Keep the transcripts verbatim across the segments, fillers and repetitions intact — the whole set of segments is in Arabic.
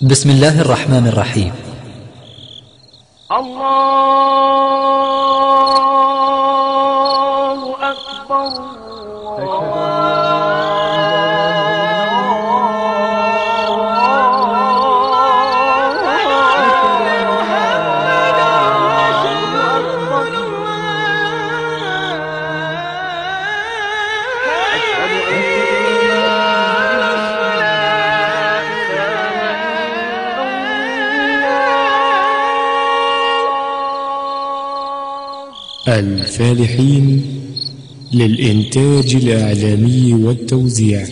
بسم الله الرحمن الرحيم. الله أكبر. الفالحين للإنتاج الإعلامي والتوزيع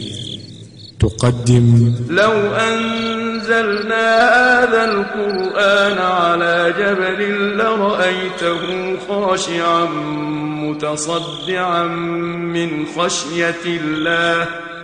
تقدم: لو أنزلنا هذا القرآن على جبل لرأيته خاشعا متصدعا من خشية الله،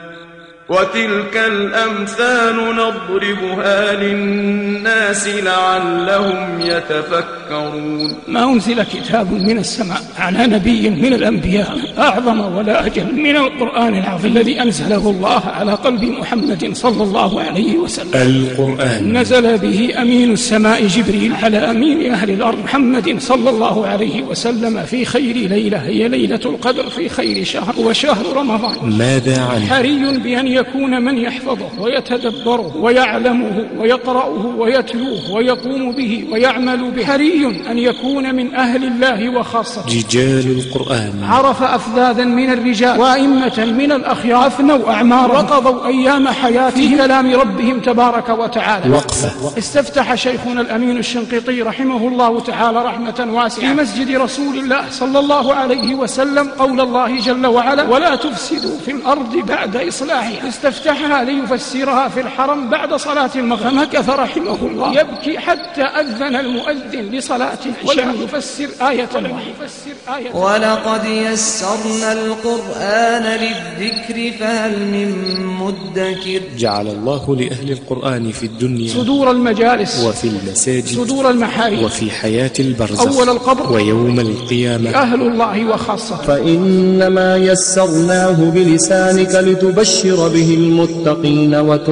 وتلك الأمثال نضربها للناس لعلهم يتفكرون. ما أنزل كتاب من السماء على نبي من الأنبياء أعظم ولا أجل من القرآن العظيم الذي أنزله الله على قلب محمد صلى الله عليه وسلم. القرآن نزل به أمين السماء جبريل على أمين أهل الأرض محمد صلى الله عليه وسلم في خير ليلة هي ليلة القدر في خير شهر وشهر رمضان. ماذا عنه؟ حري بأن يكون من يحفظه ويتدبره ويعلمه ويقرأه ويتلوه ويقوم به ويعمل به. حري أن يكون من أهل الله وخاصته. رجال القرآن عرف أفذاذا من الرجال وأئمة من الأخيار أفنوا أعمارهم وقضوا أيام حياتهم في كلام ربهم تبارك وتعالى. وقفة. استفتح شيخنا الأمين الشنقيطي رحمه الله تعالى رحمة واسعة في مسجد رسول الله صلى الله عليه وسلم قول الله جل وعلا: ولا تفسدوا في الأرض بعد إصلاحها. استفتحها ليفسرها في الحرم بعد صلاة المغرب، فمكث رحمه الله يبكي حتى أذن المؤذن لصلاة ولم يفسر آية واحدة. ولقد يسرنا القرآن للذكر فهل من مدكر. جعل الله لأهل القرآن في الدنيا صدور المجالس وفي المساجد صدور المحارم وفي حياة البرزخ أول القبر ويوم القيامة أهل الله وخاصته. فإنما يسرناه بلسانك لتبشر به المتقين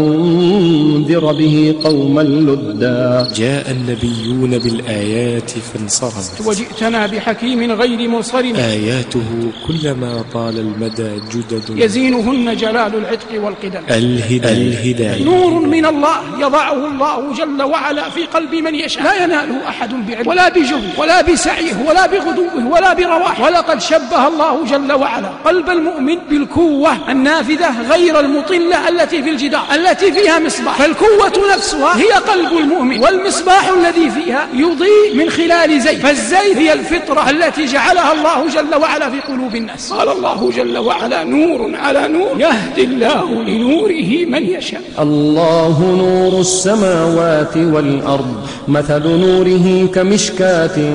وتنذر به قوما لدا. جاء النبيون بالآيات فانصرمت، وجئتنا بحكيم غير منصرم. آياته كلما طال المدى جدد يزينهن جلال العتق والقدم. الهداية نور من الله يضعه الله جل وعلا في قلب من يشاء، لا يناله أحد بعلم ولا بجهد ولا بسعيه ولا بغدوه ولا برواح. ولقد شبه الله جل وعلا قلب المؤمن بالكوة النافذة غير المطلة التي في الجدار التي فيها مصباح، فالكوة نفسها هي قلب المؤمن، والمصباح الذي فيها يضيء من خلال زيت، فالزيت هي الفطرة التي جعلها الله جل وعلا في قلوب الناس. قال الله جل وعلا: نور على نور يهدي الله لنوره من يشاء. الله نور السماوات والأرض، مثل نوره كمشكاة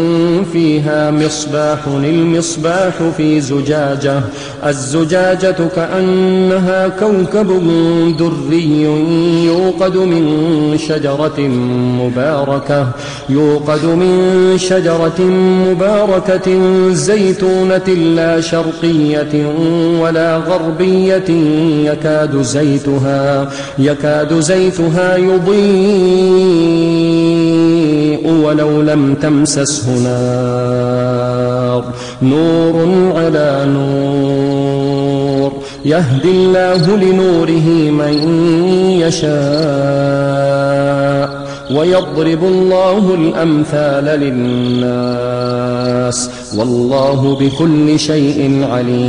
فيها مصباح، المصباح في زجاجة، الزجاجة كأنها كوكب دري يوقد من شجرة مباركة يوقد من شجرة مباركة زيتونة لا شرقية ولا غربية يكاد زيتها يكاد زيتها يضيء ولو لم تمسسه نار، نور على نور يهدي الله لنوره من يشاء ويضرب الله الأمثال للناس والله بكل شيء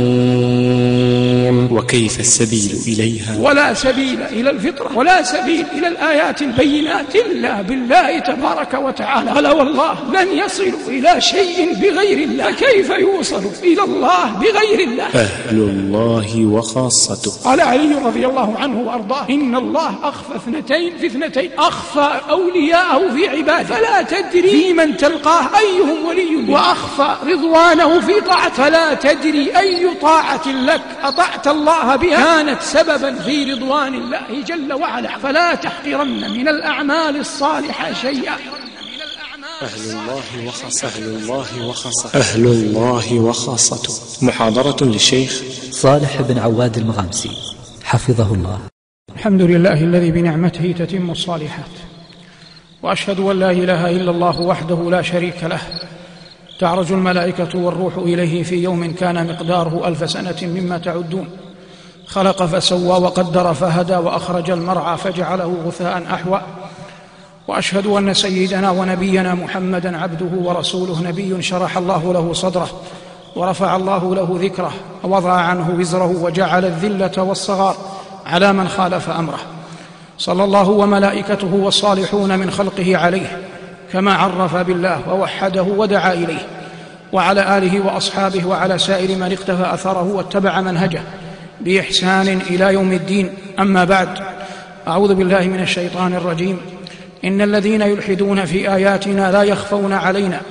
عليم. وكيف السبيل إليها؟ ولا سبيل إلى الفطرة ولا سبيل إلى الآيات البينات إلا بالله تبارك وتعالى. قال: والله لن يصلوا إلى شيء بغير الله، فكيف يوصلوا إلى الله بغير الله؟ أهل الله وخاصته. قال علي رضي الله عنه وأرضاه: إن الله أخفى اثنتين في اثنتين، أخفى أولياءه في عباده فلا تدري في من تلقاه أيهم ولي، وأخفى رضوانه في طاعته فلا تدري أي طاعة لك أطعت الله بها كانت سببا في رضوان الله جل وعلا. فلا تحقرن من الأعمال الصالحة شيئا. أهل الله وخاصته. أهل الله وخاصته. أهل الله وخاصته. محاضرة للشيخ صالح بن عواد المغامسي حفظه الله. الحمد لله الذي بنعمته تتم الصالحات، وأشهد أن لا إله إلا الله وحده لا شريك له، تعرج الملائكة والروح إليه في يوم كان مقداره ألف سنة مما تعدون، خلق فسوى وقدر فهدى وأخرج المرعى فجعله غثاء أحوى. وأشهد أن سيدنا ونبينا محمدًا عبده ورسوله، نبي شرح الله له صدره ورفع الله له ذكره ووضع عنه وزره وجعل الذلة والصغار على من خالف أمره، صلى الله وملائكته والصالحون من خلقه عليه كما عرف بالله ووحده ودعا إليه، وعلى آله وأصحابه وعلى سائر من اقتفى أثره واتبع منهجه بإحسان إلى يوم الدين. أما بعد، أعوذ بالله من الشيطان الرجيم. إن الذين يلحدون في آياتنا لا يخفون علينا،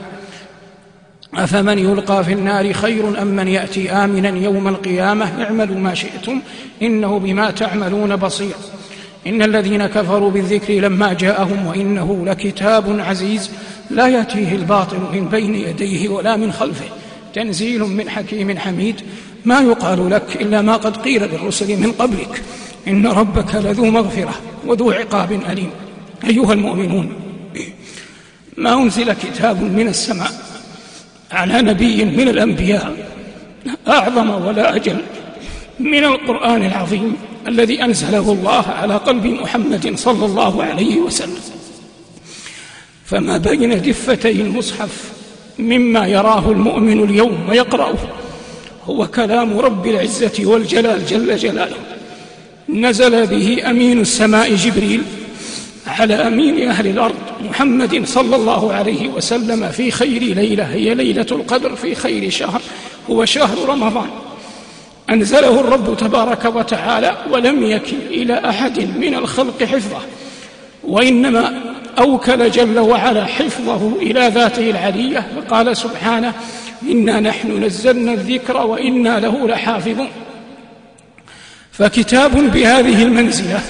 أفمن يلقى في النار خير أم من يأتي آمنا يوم القيامة، اعملوا ما شئتم إنه بما تعملون بصير. إن الذين كفروا بالذكر لما جاءهم وإنه لكتاب عزيز لا يأتيه الباطل من بين يديه ولا من خلفه، تنزيل من حكيم حميد. ما يقال لك إلا ما قد قيل للرسل من قبلك، إن ربك لذو مغفرة وذو عقاب أليم. أيها المؤمنون، ما أنزل كتاب من السماء على نبي من الأنبياء أعظم ولا أجل من القرآن العظيم الذي أنزله الله على قلب محمد صلى الله عليه وسلم. فما بين دفتي المصحف مما يراه المؤمن اليوم ويقرأه هو كلام رب العزة والجلال جل جلاله، نزل به أمين السماء جبريل على أمين أهل الأرض محمد صلى الله عليه وسلم في خير ليلة، هي ليلة القدر، في خير شهر هو شهر رمضان. أنزله الرب تبارك وتعالى ولم يكل إلى أحد من الخلق حفظه، وإنما أوكل جل وعلا حفظه إلى ذاته العلية، فقال سبحانه: إنا نحن نزلنا الذكر وإنا له لحافظون. فكتاب بهذه المنزلة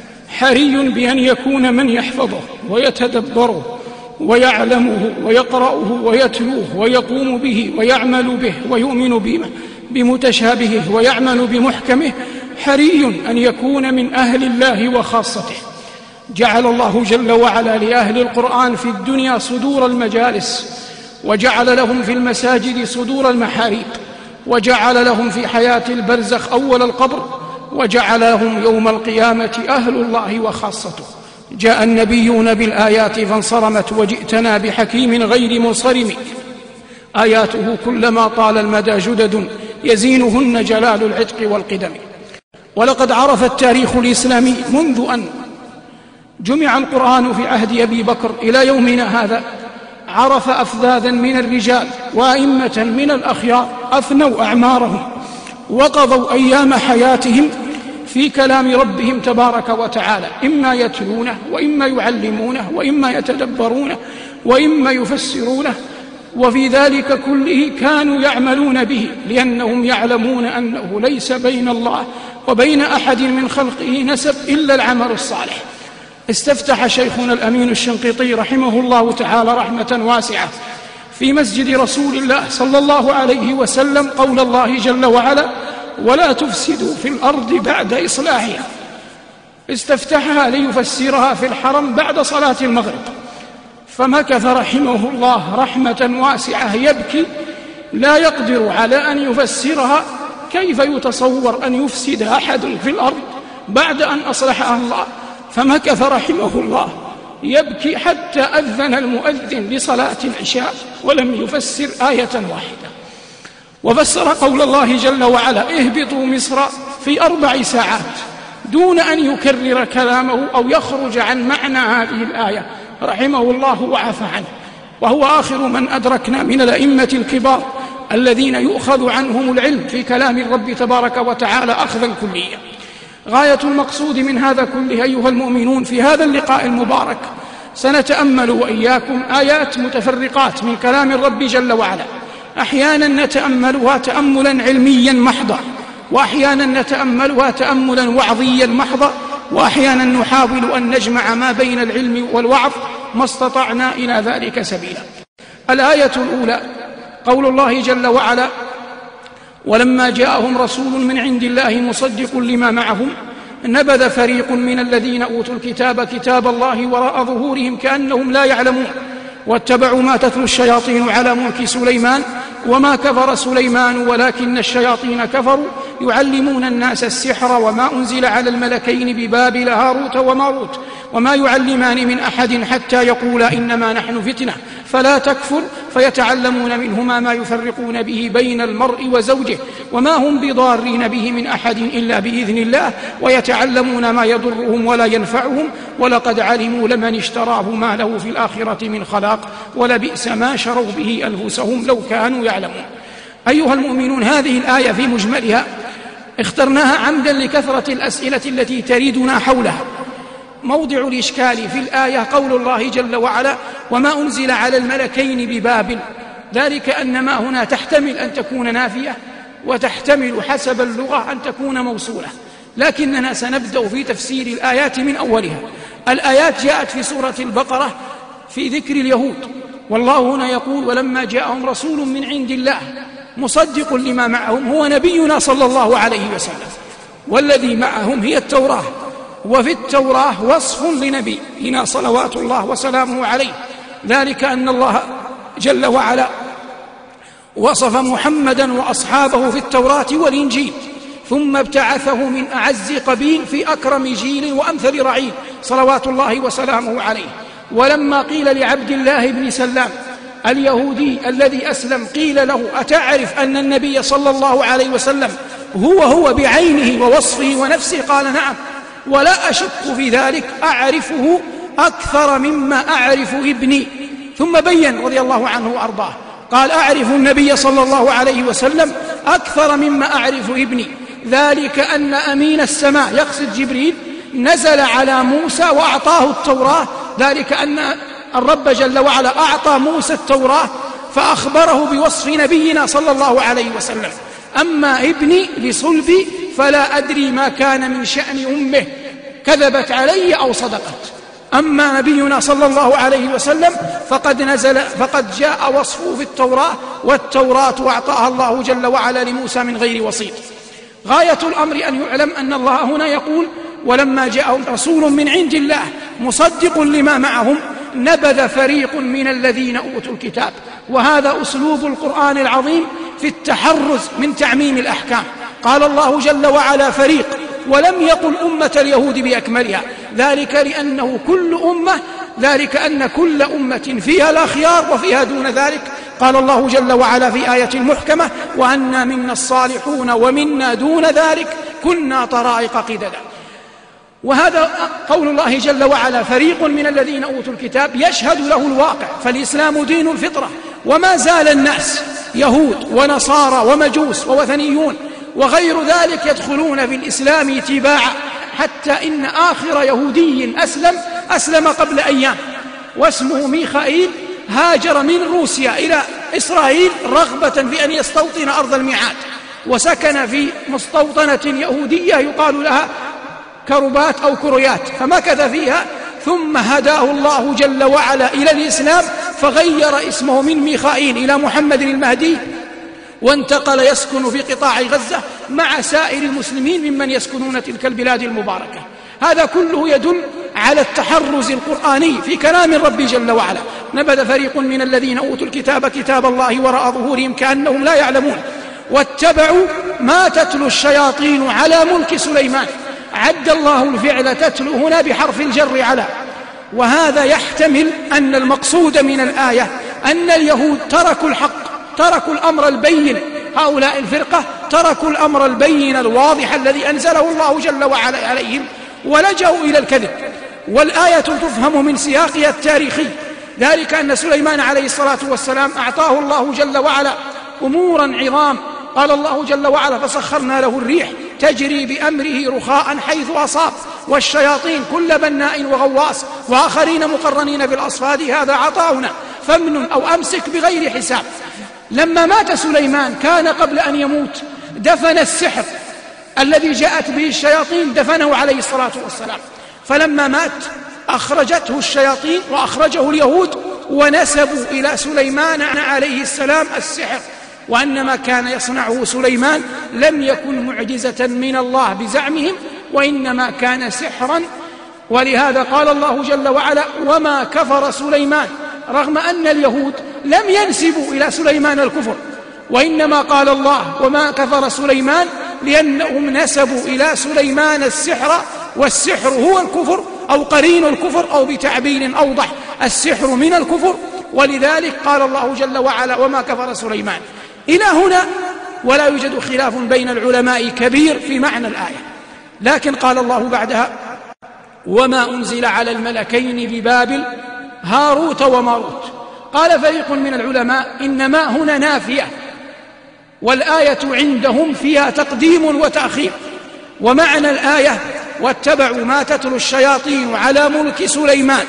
حري بأن يكون من يحفظه ويتدبره ويعلمه ويقرأه ويتلوه ويقوم به ويعمل به ويؤمن به بمتشابهه ويعمل بمحكمه، حري أن يكون من أهل الله وخاصته. جعل الله جل وعلا لأهل القرآن في الدنيا صدور المجالس، وجعل لهم في المساجد صدور المحاريب، وجعل لهم في حياة البرزخ أول القبر، وجعل لهم يوم القيامة أهل الله وخاصته. جاء النبيون بالآيات فانصرمت، وجئتنا بحكيم غير منصرم، آياته كلما طال المدى جدد يزينهن جلال العتق والقدم. ولقد عرف التاريخ الإسلامي منذ أن جمع القرآن في عهد أبي بكر إلى يومنا هذا، عرف أفذاذا من الرجال وأئمة من الأخيار أفنوا أعمارهم وقضوا أيام حياتهم في كلام ربهم تبارك وتعالى، إما يتلونه وإما يعلمونه وإما يتدبرونه وإما يفسرونه، وفي ذلك كله كانوا يعملون به، لأنهم يعلمون أنه ليس بين الله وبين أحد من خلقه نسب إلا العمل الصالح. استفتح شيخنا الأمين الشنقيطي رحمه الله تعالى رحمة واسعة في مسجد رسول الله صلى الله عليه وسلم قول الله جل وعلا: ولا تفسدوا في الأرض بعد إصلاحها. استفتحها ليفسرها في الحرم بعد صلاة المغرب، فمكث رحمه الله رحمة واسعة يبكي لا يقدر على أن يفسرها. كيف يتصور أن يفسد أحد في الأرض بعد أن أصلحها الله؟ فمكث رحمه الله يبكي حتى أذن المؤذن لصلاة العشاء ولم يفسر آية واحدة، وفسر قول الله جل وعلا: اهبطوا مصر في أربع ساعات، دون أن يكرر كلامه أو يخرج عن معنى هذه الآية رحمه الله وعفى عنه. وهو آخر من أدركنا من الأئمة الكبار الذين يؤخذ عنهم العلم في كلام الرب تبارك وتعالى أخذا كليا. غاية المقصود من هذا كله أيها المؤمنون في هذا اللقاء المبارك، سنتأمل وإياكم آيات متفرقات من كلام الرب جل وعلا، أحيانا نتأملها تأملا علميا محضا، وأحيانا نتأملها تأملا وعظيا محضا، وأحيانا نحاول أن نجمع ما بين العلم والوعظ ما استطعنا إلى ذلك سبيلا. الآية الأولى قول الله جل وعلا: ولما جاءهم رسول من عند الله مصدق لما معهم نبذ فريق من الذين أوتوا الكتاب كتاب الله وراء ظهورهم كأنهم لا يعلمون واتبعوا ما تتلو الشياطين على ملك سليمان وما كفر سليمان ولكن الشياطين كفروا يعلمون الناس السحر وما أنزل على الملكين ببابل هاروت وماروت وما يعلمان من أحد حتى يقولا إنما نحن فتنة فلا تكفر فيتعلمون منهما ما يفرقون به بين المرء وزوجه وما هم بضارين به من أحد إلا بإذن الله ويتعلمون ما يضرهم ولا ينفعهم ولقد علموا لمن اشتراه ما له في الآخرة من خلاق ولبئس ما شروا به أنفسهم لو كانوا يعلمون. أيها المؤمنون، هذه الآية في مجملها اخترناها عمدا لكثرة الأسئلة التي تريدنا حولها. موضع الإشكال في الآية قول الله جل وعلا وما أنزل على الملكين ببابل، ذلك أن ما هنا تحتمل أن تكون نافية وتحتمل حسب اللغة أن تكون موصولة، لكننا سنبدأ في تفسير الآيات من أولها. الآيات جاءت في سورة البقرة في ذكر اليهود، والله هنا يقول ولما جاءهم رسول من عند الله مصدق لما معهم هو نبينا صلى الله عليه وسلم والذي معهم هي التوراة، وفي التوراة وصف لنبينا صلوات الله وسلامه عليه، ذلك أن الله جل وعلا وصف محمدا وأصحابه في التوراة والإنجيل ثم ابتعثه من أعز قبيل في أكرم جيل وأمثل رعيل صلوات الله وسلامه عليه. ولما قيل لعبد الله بن سلام اليهودي الذي أسلم قيل له أتعرف أن النبي صلى الله عليه وسلم هو هو بعينه ووصفه ونفسه؟ قال نعم ولا أشك في ذلك، أعرفه أكثر مما أعرف ابني. ثم بين رضي الله عنه وأرضاه قال أعرف النبي صلى الله عليه وسلم أكثر مما أعرف ابني، ذلك أن أمين السماء يقصد جبريل نزل على موسى وأعطاه التوراة، ذلك أن الرب جل وعلا أعطى موسى التوراة فأخبره بوصف نبينا صلى الله عليه وسلم. أما ابني لصلبي فلا أدري ما كان من شأن أمه كذبت علي أو صدقت. أما نبينا صلى الله عليه وسلم فقد نزل فقد جاء وصفه في التوراة، والتوراة أعطاها الله جل وعلا لموسى من غير وسيط. غاية الأمر أن يعلم أن الله هنا يقول ولما جاءهم رسول من عند الله مصدق لما معهم نبذ فريق من الذين أوتوا الكتاب. وهذا أسلوب القرآن العظيم في التحرز من تعميم الأحكام. قال الله جل وعلا فريق ولم يقل أمة اليهود بأكملها، ذلك لأنه كل أمة، ذلك أن كل أمة فيها الأخيار وفيها دون ذلك. قال الله جل وعلا في آية محكمة وأنا منا الصالحون ومنا دون ذلك كنا طرائق قددا. وهذا قول الله جل وعلا فريق من الذين أوتوا الكتاب يشهد له الواقع، فالإسلام دين الفطرة، وما زال الناس يهود ونصارى ومجوس ووثنيون وغير ذلك يدخلون في الإسلام تباعا، حتى إن آخر يهودي أسلم أسلم قبل أيام واسمه ميخائيل، هاجر من روسيا إلى إسرائيل رغبة في أن يستوطن أرض الميعاد، وسكن في مستوطنة يهودية يقال لها كربات أو كريات، فمكث فيها ثم هداه الله جل وعلا إلى الإسلام فغير اسمه من ميخائيل إلى محمد المهدي، وانتقل يسكن في قطاع غزة مع سائر المسلمين ممن يسكنون تلك البلاد المباركة. هذا كله يدل على التحرز القرآني في كلام الرب جل وعلا. نبذ فريق من الذين أوتوا الكتاب كتاب الله وراء ظهورهم كأنهم لا يعلمون واتبعوا ما تتلو الشياطين على ملك سليمان. عد الله الفعل تتلو هنا بحرف الجر على، وهذا يحتمل أن المقصود من الآية أن اليهود تركوا الحق، تركوا الأمر البين، هؤلاء الفرقة تركوا الأمر البين الواضح الذي أنزله الله جل وعلا عليهم ولجأوا إلى الكذب. والآية تفهم من سياقها التاريخي، ذلك أن سليمان عليه الصلاة والسلام أعطاه الله جل وعلا أمورا عظام. قال الله جل وعلا فسخرنا له الريح تجري بأمره رخاء حيث أصاب والشياطين كل بناء وغواص وآخرين مقرنين بالأصفاد هذا عطاؤنا فامنن أو أمسك بغير حساب. لما مات سليمان كان قبل أن يموت دفن السحر الذي جاءت به الشياطين، دفنه عليه الصلاة والسلام، فلما مات أخرجته الشياطين وأخرجه اليهود ونسبوا إلى سليمان عليه السلام السحر، وأن ما كان يصنعه سليمان لم يكن معجزة من الله بزعمهم، وإنما كان سحرا. ولهذا قال الله جل وعلا: وما كفر سليمان، رغم أن اليهود لم ينسبوا إلى سليمان الكفر، وإنما قال الله: وما كفر سليمان، لأنهم نسبوا إلى سليمان السحر، والسحر هو الكفر أو قرين الكفر، أو بتعبير أوضح السحر من الكفر. ولذلك قال الله جل وعلا: وما كفر سليمان. إلى هنا ولا يوجد خلاف بين العلماء كبير في معنى الآية، لكن قال الله بعدها: وما أنزل على الملكين ببابل هاروت وماروت. قال فريق من العلماء: إنما هنا نافية، والآية عندهم فيها تقديم وتأخير، ومعنى الآية: واتبعوا ما تتلو الشياطين على ملك سليمان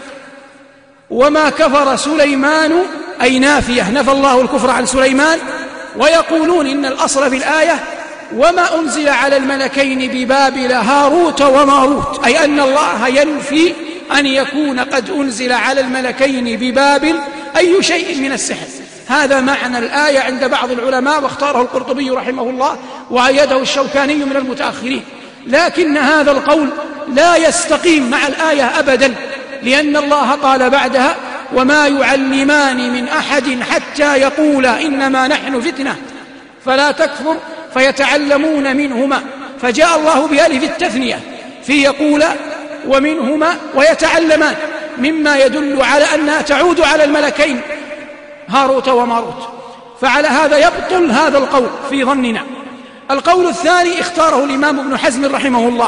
وما كفر سليمان، أي نافية، نفى الله الكفر عن سليمان. ويقولون إن الأصل في الآية: وما أنزل على الملكين ببابل هاروت وماروت، أي أن الله ينفي أن يكون قد أنزل على الملكين ببابل أي شيء من السحر. هذا معنى الآية عند بعض العلماء، واختاره القرطبي رحمه الله وأيده الشوكاني من المتأخرين. لكن هذا القول لا يستقيم مع الآية أبدا، لأن الله قال بعدها: وما يعلمان من أحد حتى يقولا إنما نحن فتنة فلا تكفر فيتعلمون منهما، فجاء الله بألف التثنية في يقولا ومنهما ويتعلمان، مما يدل على أنها تعود على الملكين هاروت وماروت. فعلى هذا يبطل هذا القول في ظننا. القول الثاني اختاره الإمام ابن حزم رحمه الله،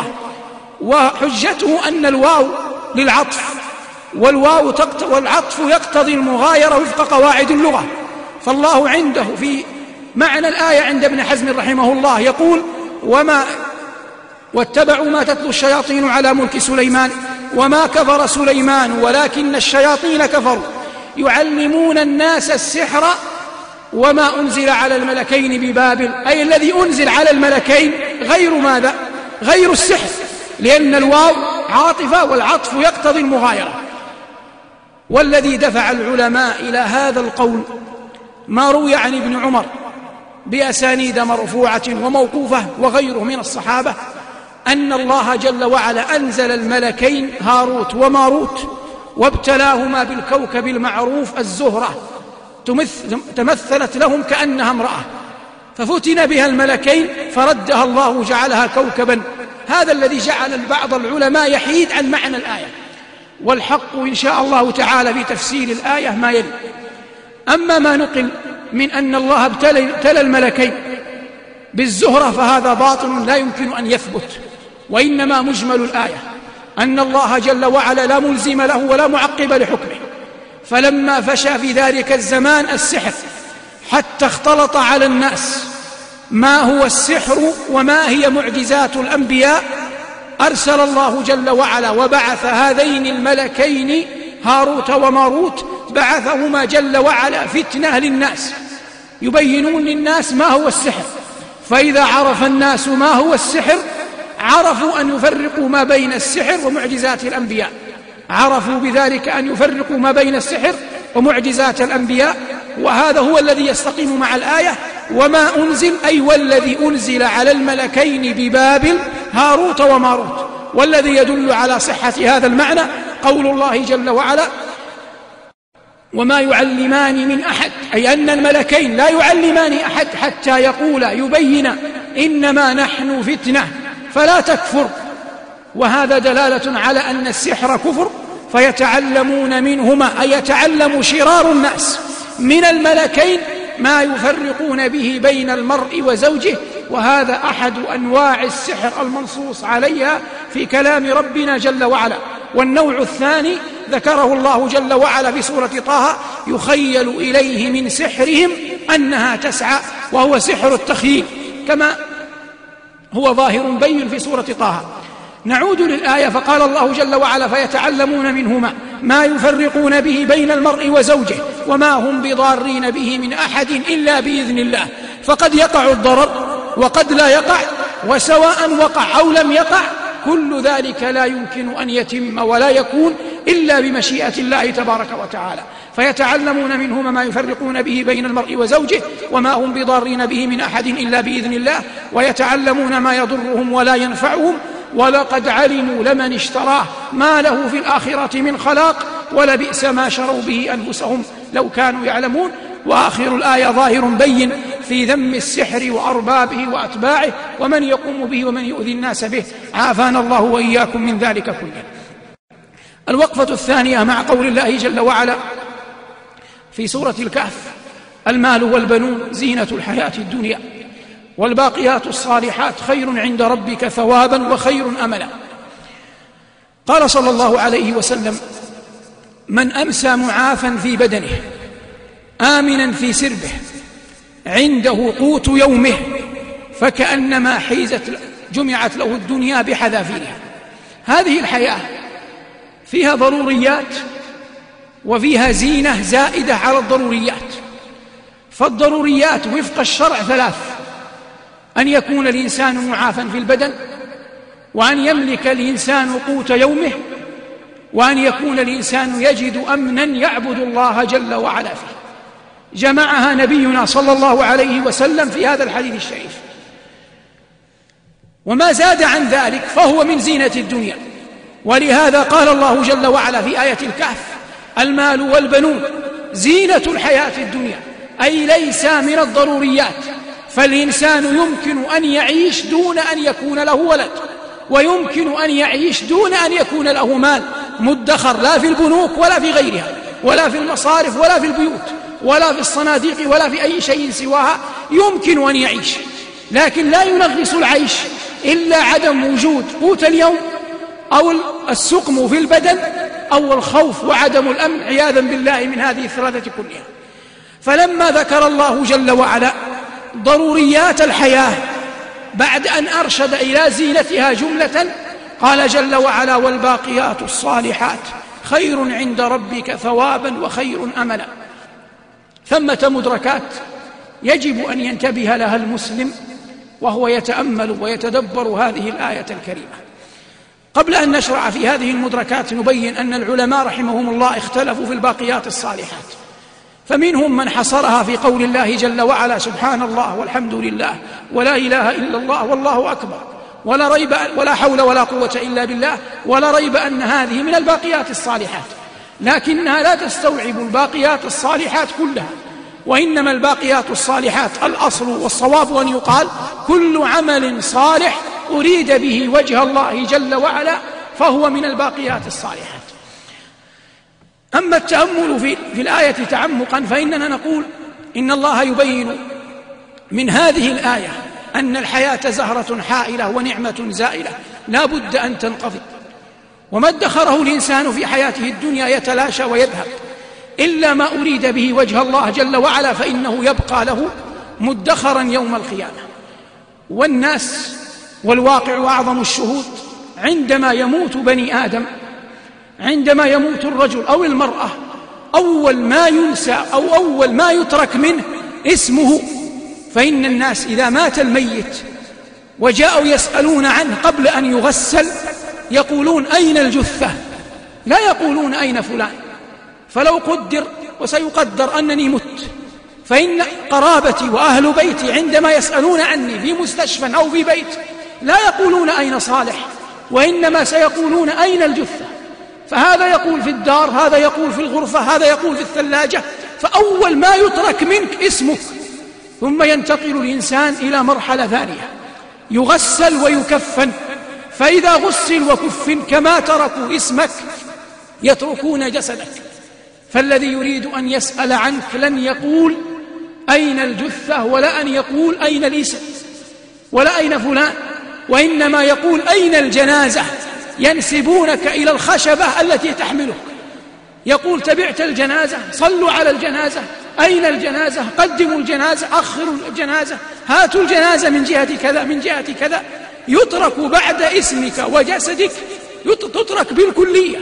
وحجته أن الواو للعطف، والواو تقت... والعطف يقتضي المغايرة وفق قواعد اللغة. فالله عنده في معنى الآية عند ابن حزم رحمه الله يقول: وما واتبعوا ما تتلو الشياطين على ملك سليمان وما كفر سليمان ولكن الشياطين كفروا يعلمون الناس السحر وما أنزل على الملكين ببابل، أي الذي أنزل على الملكين غير ماذا؟ غير السحر، لأن الواو عاطفة والعطف يقتضي المغايرة. والذي دفع العلماء إلى هذا القول ما روي عن ابن عمر بأسانيد مرفوعة وموقوفة وغيره من الصحابة أن الله جل وعلا أنزل الملكين هاروت وماروت وابتلاهما بالكوكب المعروف الزهرة، تمثلت لهم كأنها امرأة، ففتن بها الملكين فردها الله جعلها كوكبا. هذا الذي جعل بعض العلماء يحيد عن معنى الآية، والحق إن شاء الله تعالى في تفسير الآية ما يلي. أما ما نقل من أن الله ابتلى الملكين بالزهرة فهذا باطل لا يمكن أن يثبت، وإنما مجمل الآية أن الله جل وعلا لا ملزم له ولا معقب لحكمه. فلما فشى في ذلك الزمان السحر حتى اختلط على الناس ما هو السحر وما هي معجزات الأنبياء، أرسل الله جل وعلا وبعث هذين الملكين هاروت وماروت، بعثهما جل وعلا فتنة للناس يبينون للناس ما هو السحر. فإذا عرف الناس ما هو السحر عرفوا أن يفرقوا ما بين السحر ومعجزات الأنبياء، عرفوا بذلك أن يفرقوا ما بين السحر ومعجزات الأنبياء. وهذا هو الذي يستقيم مع الآية: وما أنزل، أي والذي أنزل على الملكين ببابل هاروت وماروت. والذي يدل على صحة هذا المعنى قول الله جل وعلا: وما يعلمان من أحد، أي أن الملكين لا يعلمان أحد حتى يقولا يبين إنما نحن فتنة فلا تكفر. وهذا دلالة على أن السحر كفر، فيتعلمون منهما، أي يتعلم شرار الناس من الملكين ما يفرقون به بين المرء وزوجه. وهذا أحد أنواع السحر المنصوص عليها في كلام ربنا جل وعلا. والنوع الثاني ذكره الله جل وعلا في سورة طه: يخيل إليه من سحرهم أنها تسعى، وهو سحر التخييل كما هو ظاهر بين في سورة طه. نعود للآية، فقال الله جل وعلا: فيتعلمون منهما ما يفرقون به بين المرء وزوجه وما هم بضارين به من أحد إلا بإذن الله. فقد يقع الضرر وقد لا يقع، وسواء وقع أو لم يقع كل ذلك لا يمكن أن يتم ولا يكون إلا بمشيئة الله تبارك وتعالى. فيتعلمون منهما ما يفرقون به بين المرء وزوجه وما هم بضارين به من أحد إلا بإذن الله، ويتعلمون ما يضرهم ولا ينفعهم، ولقد علموا لمن اشتراه ما له في الآخرة من خلاق ولبئس ما شروا به أنفسهم لو كانوا يعلمون. وآخر الآية ظاهر بين في ذم السحر وأربابه وأتباعه ومن يقوم به ومن يؤذي الناس به، عافانا الله وإياكم من ذلك كله. الوقفة الثانية مع قول الله جل وعلا في سورة الكهف: المال والبنون زينة الحياة الدنيا والباقيات الصالحات خير عند ربك ثوابا وخير أملا. قال صلى الله عليه وسلم: من أمسى معافا في بدنه آمنا في سربه عنده قوت يومه فكأنما حيزت جمعت له الدنيا بحذافيرها. هذه الحياة فيها ضروريات وفيها زينة زائدة على الضروريات. فالضروريات وفق الشرع ثلاث: أن يكون الإنسان معافا في البدن، وأن يملك الإنسان قوت يومه، وأن يكون الإنسان يجد أمنا يعبد الله جل وعلا فيه. جمعها نبينا صلى الله عليه وسلم في هذا الحديث الشريف، وما زاد عن ذلك فهو من زينة الدنيا. ولهذا قال الله جل وعلا في آية الكهف: المال والبنون زينة الحياة الدنيا، أي ليس من الضروريات. فالإنسان يمكن أن يعيش دون أن يكون له ولد، ويمكن أن يعيش دون أن يكون له مال مدخر، لا في البنوك ولا في غيرها، ولا في المصارف ولا في البيوت ولا في الصناديق ولا في أي شيء سواها. يمكن أن يعيش، لكن لا ينغص العيش إلا عدم وجود قوت اليوم، أو السقم في البدن، أو الخوف وعدم الأمن عياذا بالله من هذه الثلاثة كلها. فلما ذكر الله جل وعلا ضروريات الحياة بعد أن أرشد إلى زينتها جملة، قال جل وعلا: والباقيات الصالحات خير عند ربك ثوابا وخير أملا. ثمة مدركات يجب أن ينتبه لها المسلم وهو يتأمل ويتدبر هذه الآية الكريمة. قبل أن نشرع في هذه المدركات نبين أن العلماء رحمهم الله اختلفوا في الباقيات الصالحات، فمنهم من حصرها في قول الله جل وعلا: سبحان الله والحمد لله ولا إله إلا الله والله أكبر ولا ريب ولا حول ولا قوة إلا بالله، ولا ريب أن هذه من الباقيات الصالحات، لكنها لا تستوعب الباقيات الصالحات كلها. وإنما الباقيات الصالحات الأصل والصواب أن يقال: كل عمل صالح أريد به وجه الله جل وعلا فهو من الباقيات الصالحات. أما التأمل في, في الآية تعمقا فإننا نقول إن الله يبين من هذه الآية أن الحياة زهرة حائلة ونعمة زائلة لا بد أن تنقضي، وما ادخره الإنسان في حياته الدنيا يتلاشى ويذهب، إلا ما أريد به وجه الله جل وعلا فإنه يبقى له مدخرا يوم القيامة. والناس والواقع أعظم الشهود عندما يموت بني آدم، عندما يموت الرجل أو المرأة، أول ما ينسى أو أول ما يترك منه اسمه. فإن الناس إذا مات الميت وجاءوا يسألون عنه قبل أن يغسل يقولون: أين الجثة؟ لا يقولون أين فلان. فلو قدر وسيقدر أنني مت، فإن قرابتي وأهل بيتي عندما يسألون عني في مستشفى أو في بيت لا يقولون أين صالح، وإنما سيقولون أين الجثة. فهذا يقول في الدار، هذا يقول في الغرفة، هذا يقول في الثلاجة. فأول ما يترك منك اسمك. ثم ينتقل الإنسان إلى مرحلة ثانية، يغسل ويكفن. فإذا غسل وكفن كما تركوا اسمك يتركون جسدك. فالذي يريد أن يسأل عنك لن يقول أين الجثة، ولا أن يقول أين الاسم، ولا أين فلان، وإنما يقول أين الجنازة. ينسبونك إلى الخشبة التي تحملك. يقول: تبعت الجنازة، صلوا على الجنازة، أين الجنازة، قدموا الجنازة، أخروا الجنازة، هاتوا الجنازة من جهة كذا من جهة كذا. يترك بعد اسمك وجسدك، تترك بالكلية.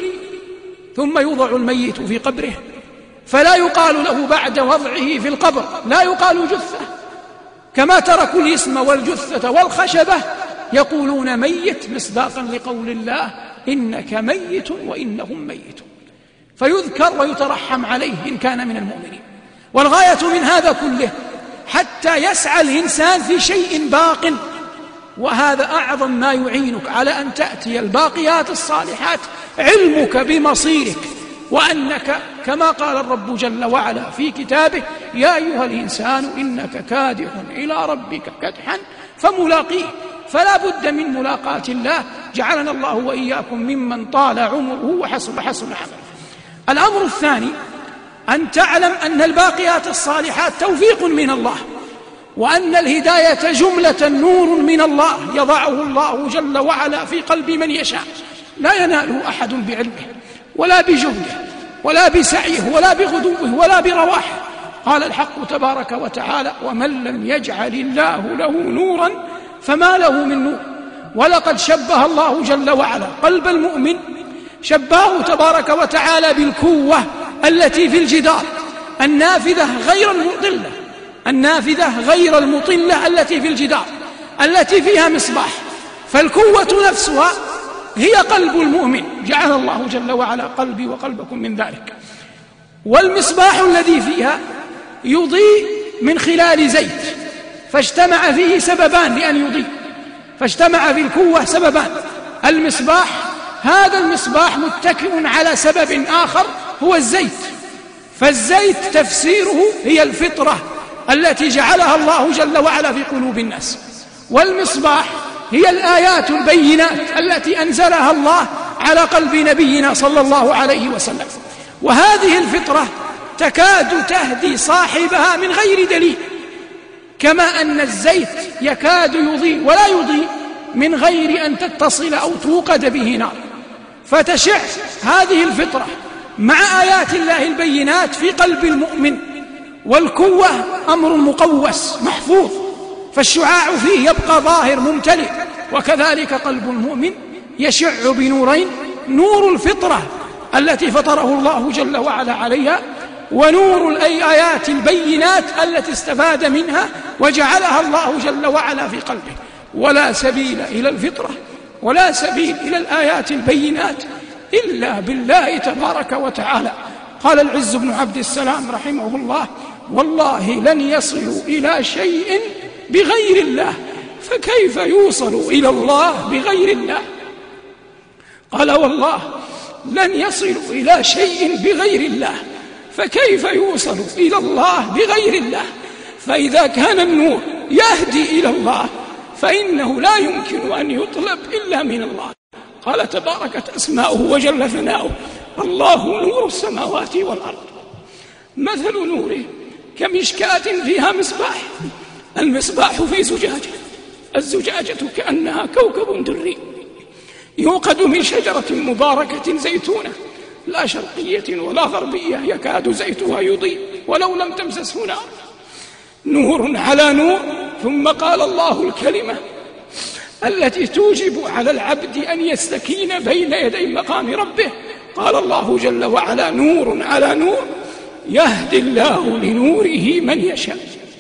ثم يوضع الميت في قبره، فلا يقال له بعد وضعه في القبر، لا يقال جثة. كما تركوا الاسم والجثة والخشبة يقولون ميت، مصداقا لقول الله: إنك ميت وإنهم ميتون. فيذكر ويترحم عليه إن كان من المؤمنين. والغاية من هذا كله حتى يسعى الإنسان في شيء باق وهذا أعظم ما يعينك على أن تأتي الباقيات الصالحات علمك بمصيرك، وأنك كما قال الرب جل وعلا في كتابه: يا أيها الإنسان إنك كادح إلى ربك كدحا فملاقيه. فلا بد من ملاقاة الله، جعلنا الله وإياكم ممن طال عمره وحسن حسن عمله. الأمر الثاني أن تعلم أن الباقيات الصالحات توفيق من الله، وأن الهداية جملة نور من الله يضعه الله جل وعلا في قلب من يشاء، لا يناله أحد بعلمه ولا بجهده ولا بسعيه ولا بغدوه ولا برواحه. قال الحق تبارك وتعالى: ومن لم يجعل الله له نورا فما له من نور. ولقد شبه الله جل وعلا قلب المؤمن، شبهه تبارك وتعالى بالكوة التي في الجدار النافذة غير المطلة النافذة غير المطلة التي في الجدار التي فيها مصباح، فالكوة نفسها هي قلب المؤمن، جعل الله جل وعلا قلبي وقلبكم من ذلك. والمصباح الذي فيها يضيء من خلال زيت، فاجتمع فيه سببان لأن يضيء، فاجتمع في الكوة سببان. المصباح، هذا المصباح متكئ على سبب آخر هو الزيت، فالزيت تفسيره هي الفطرة التي جعلها الله جل وعلا في قلوب الناس، والمصباح هي الآيات البينات التي أنزلها الله على قلب نبينا صلى الله عليه وسلم. وهذه الفطرة تكاد تهدي صاحبها من غير دليل، كما أن الزيت يكاد يضيء ولا يضيء من غير أن تتصل أو توقد به نار. فتشع هذه الفطرة مع آيات الله البينات في قلب المؤمن، والكوة أمر مقوس محفوظ، فالشعاع فيه يبقى ظاهر ممتلئ. وكذلك قلب المؤمن يشع بنورين: نور الفطرة التي فطره الله جل وعلا عليها، ونور الآيات البينات التي استفاد منها وجعلها الله جل وعلا في قلبه. ولا سبيل إلى الفطرة ولا سبيل إلى الآيات البينات إلا بالله تبارك وتعالى. قال العز بن عبد السلام رحمه الله: والله لن يصلوا إلى شيء بغير الله، فكيف يوصل إلى الله بغير الله؟ قال: والله لن يصلوا إلى شيء بغير الله، فكيف يوصل إلى الله بغير الله؟ فإذا كان النور يهدي إلى الله فإنه لا يمكن أن يطلب إلا من الله. قال تباركت أسماؤه وجل ثناؤه: الله نور السماوات والأرض، مثل نوره كمشكاة فيها مصباح، المصباح في زجاجة، الزجاجة كأنها كوكب دري يوقد من شجرة مباركة زيتونة لا شرقية ولا غربية يكاد زيتها يضيء ولو لم تمسسه نار، نور على نور. ثم قال الله الكلمة التي توجب على العبد أن يستكين بين يدي مقام ربه، قال الله جل وعلا: نور على نور يهدي الله لنوره من يشاء.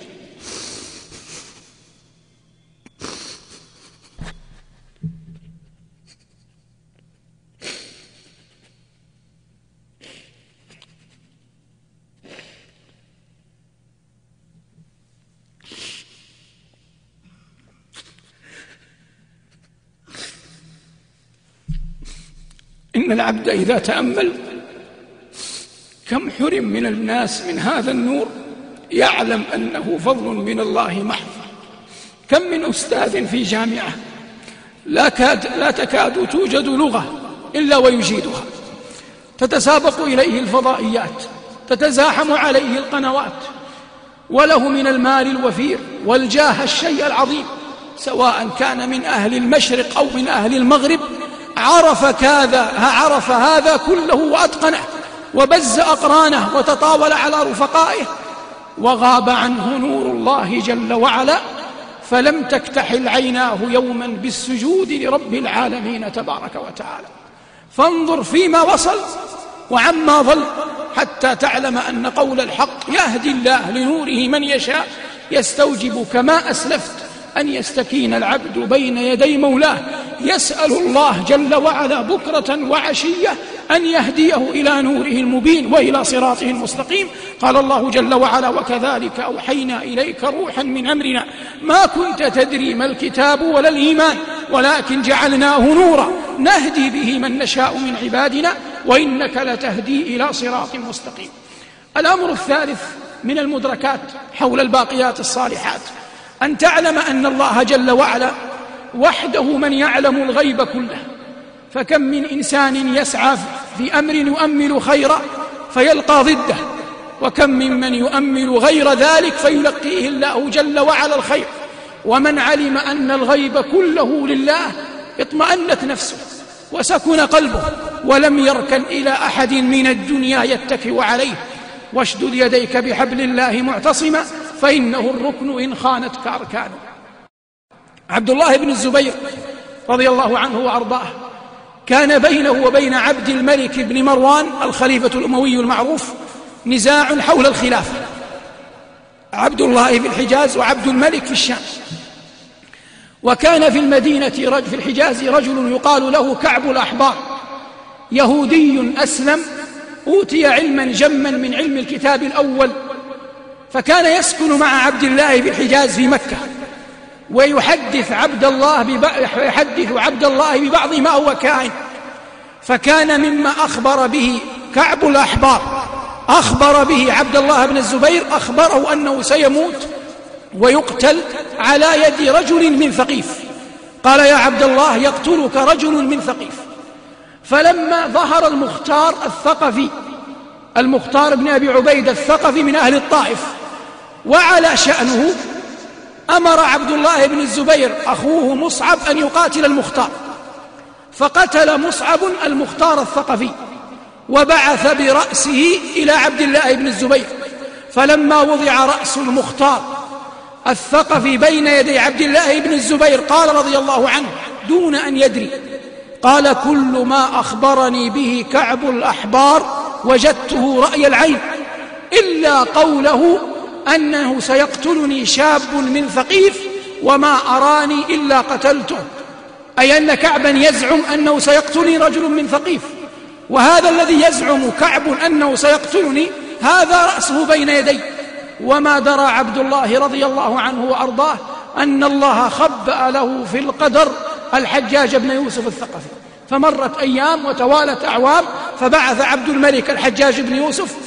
إن العبد إذا تأمل كم حرم من الناس من هذا النور يعلم أنه فضل من الله محض. كم من أستاذ في جامعة لا, كاد لا تكاد توجد لغة إلا ويجيدها، تتسابق إليه الفضائيات، تتزاحم عليه القنوات، وله من المال الوفير والجاه الشيء العظيم، سواء كان من أهل المشرق أو من أهل المغرب، عرف كذا عرف هذا كله وأتقنه وبز أقرانه وتطاول على رفقائه، وغاب عنه نور الله جل وعلا، فلم تكتحل عيناه يوما بالسجود لرب العالمين تبارك وتعالى. فانظر فيما وصل وعما ظل حتى تعلم أن قول الحق يهدي الله لنوره من يشاء يستوجب كما أسلفت أن يستكين العبد بين يدي مولاه يسأل الله جل وعلا بكرة وعشية أن يهديه إلى نوره المبين وإلى صراطه المستقيم. قال الله جل وعلا: وكذلك أوحينا إليك روحا من أمرنا ما كنت تدري ما الكتاب ولا الإيمان ولكن جعلناه نورا نهدي به من نشاء من عبادنا وإنك لتهدي إلى صراط مستقيم. الأمر الثالث من المدركات حول الباقيات الصالحات أن تعلم أن الله جل وعلا وحده من يعلم الغيب كله، فكم من إنسان يسعى في أمر يؤمل خيرا فيلقى ضده، وكم ممن يؤمل غير ذلك فيلقيه الله جل وعلا الخير. ومن علم أن الغيب كله لله اطمأنت نفسه وسكن قلبه ولم يركن إلى أحد من الدنيا يتكئ عليه. واشدد يديك بحبل الله معتصما فإنه الركن إن خانتك أركانه. عبد الله بن الزبير رضي الله عنه وأرضاه كان بينه وبين عبد الملك بن مروان الخليفة الأموي المعروف نزاع حول الخلافة، عبد الله في الحجاز وعبد الملك في الشام. وكان في المدينة في الحجاز رجل يقال له كعب الأحبار، يهودي أسلم أوتي علما جما من علم الكتاب الأول، فكان يسكن مع عبد الله في الحجاز في مكة، ويحدث عبد الله يحدث عبد الله ببعض ما هو كائن. فكان مما أخبر به كعب الأحبار أخبر به عبد الله بن الزبير، أخبره أنه سيموت ويقتل على يد رجل من ثقيف. قال: يا عبد الله يقتلك رجل من ثقيف. فلما ظهر المختار الثقفي المختار بن أبي عبيدة الثقفي من أهل الطائف وعلى شأنه، أمر عبد الله بن الزبير أخوه مصعب أن يقاتل المختار، فقتل مصعب المختار الثقفي وبعث برأسه إلى عبد الله بن الزبير. فلما وضع رأس المختار الثقفي بين يدي عبد الله بن الزبير قال رضي الله عنه دون أن يدري، قال: كل ما أخبرني به كعب الأحبار وجدته رأي العين إلا قوله أنه سيقتلني شاب من ثقيف وما أراني إلا قتلته، أي أن كعبا يزعم أنه سيقتلني رجل من ثقيف، وهذا الذي يزعم كعب أنه سيقتلني هذا رأسه بين يدي. وما درى عبد الله رضي الله عنه وأرضاه أن الله خبأ له في القدر الحجاج بن يوسف الثقفي. فمرت أيام وتوالت أعوام، فبعث عبد الملك الحجاج بن يوسف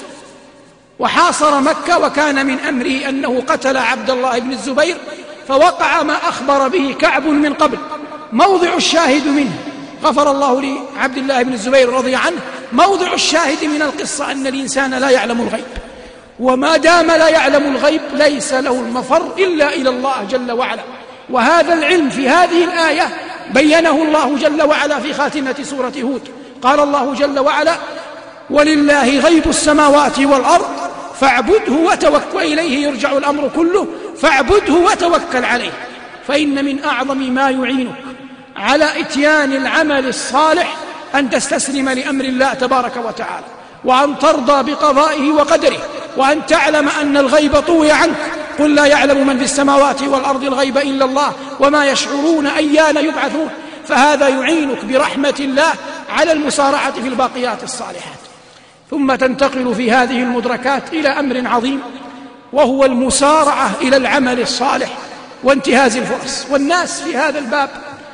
وحاصر مكة، وكان من أمره أنه قتل عبد الله بن الزبير، فوقع ما أخبر به كعب من قبل. موضع الشاهد منه، غفر الله لعبد الله بن الزبير رضي عنه، موضع الشاهد من القصة أن الإنسان لا يعلم الغيب، وما دام لا يعلم الغيب ليس له المفر إلا إلى الله جل وعلا. وهذا العلم في هذه الآية بينه الله جل وعلا في خاتمة سورة هود. قال الله جل وعلا: ولله غيب السماوات والأرض فاعبده وتوكل، وإليه يرجع الأمر كله، فاعبده وتوكل عليه. فإن من أعظم ما يعينك على إتيان العمل الصالح أن تستسلم لأمر الله تبارك وتعالى، وأن ترضى بقضائه وقدره، وأن تعلم أن الغيب طوي عنك. قل لا يعلم من في السماوات والأرض الغيب إلا الله وما يشعرون أيان يبعثون. فهذا يعينك برحمة الله على المسارعة في الباقيات الصالحات. ثم تنتقل في هذه المدركات إلى أمر عظيم، وهو المسارعة إلى العمل الصالح وانتهاز الفرص. والناس في هذا الباب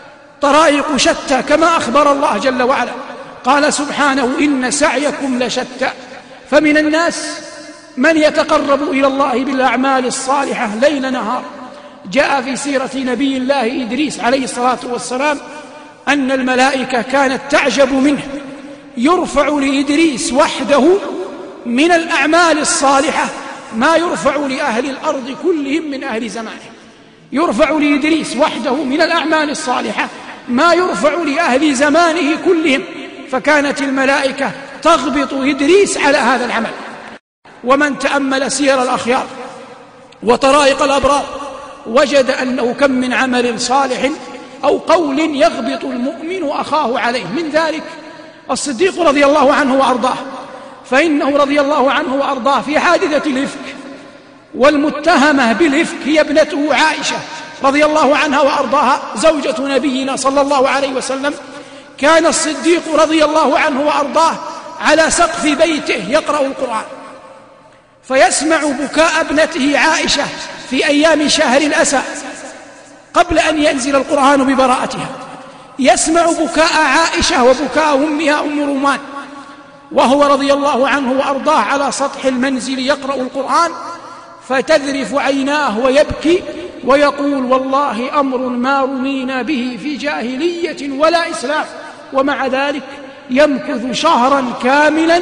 طرائق شتى كما أخبر الله جل وعلا. قال سبحانه: إن سعيكم لشتى. فمن الناس من يتقرب إلى الله بالأعمال الصالحة ليل نهار. جاء في سيرة نبي الله إدريس عليه الصلاة والسلام أن الملائكة كانت تعجب منه، يرفع لإدريس وحده من الأعمال الصالحة ما يرفع لأهل الأرض كلهم من أهل زمانه. يرفع لإدريس وحده من الأعمال الصالحة ما يرفع لأهل زمانه كلهم. فكانت الملائكة تغبط إدريس على هذا العمل. ومن تأمل سير الأخيار وطرائق الأبرار وجد أنه كم من عمل صالح أو قول يغبط المؤمن أخاه عليه. من ذلك الصديق رضي الله عنه وأرضاه، فإنه رضي الله عنه وأرضاه في حادثة الإفك، والمتهمة بالإفك هي ابنته عائشة رضي الله عنها وأرضاها زوجة نبينا صلى الله عليه وسلم، كان الصديق رضي الله عنه وأرضاه على سقف بيته يقرأ القرآن، فيسمع بكاء ابنته عائشة في أيام شهر الأسى قبل أن ينزل القرآن ببراءتها، يسمع بكاء عائشة وبكاء أمها أم رومان وهو رضي الله عنه وأرضاه على سطح المنزل يقرأ القرآن، فتذرف عيناه ويبكي ويقول: والله أمر ما رمينا به في جاهلية ولا إسلام. ومع ذلك يمكث شهرا كاملا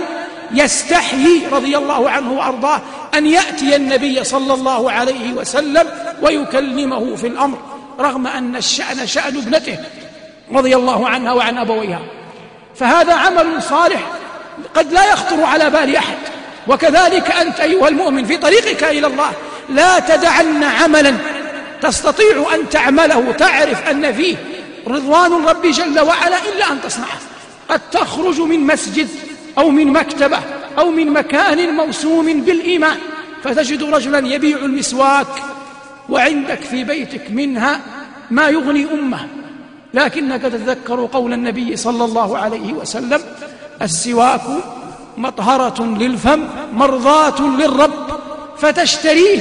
يستحيي رضي الله عنه وأرضاه أن يأتي النبي صلى الله عليه وسلم ويكلمه في الأمر، رغم أن الشأن شأن ابنته رضي الله عنها وعن أبويها. فهذا عمل صالح قد لا يخطر على بال أحد. وكذلك أنت أيها المؤمن في طريقك إلى الله لا تدعن عملا تستطيع أن تعمله تعرف أن فيه رضوان الرب جل وعلا إلا أن تصنعه. قد تخرج من مسجد أو من مكتبة أو من مكان موسوم بالإيمان فتجد رجلا يبيع المسواك وعندك في بيتك منها ما يغني أمه، لكنك تتذكر قول النبي صلى الله عليه وسلم: السواك مطهرة للفم مرضاة للرب، فتشتريه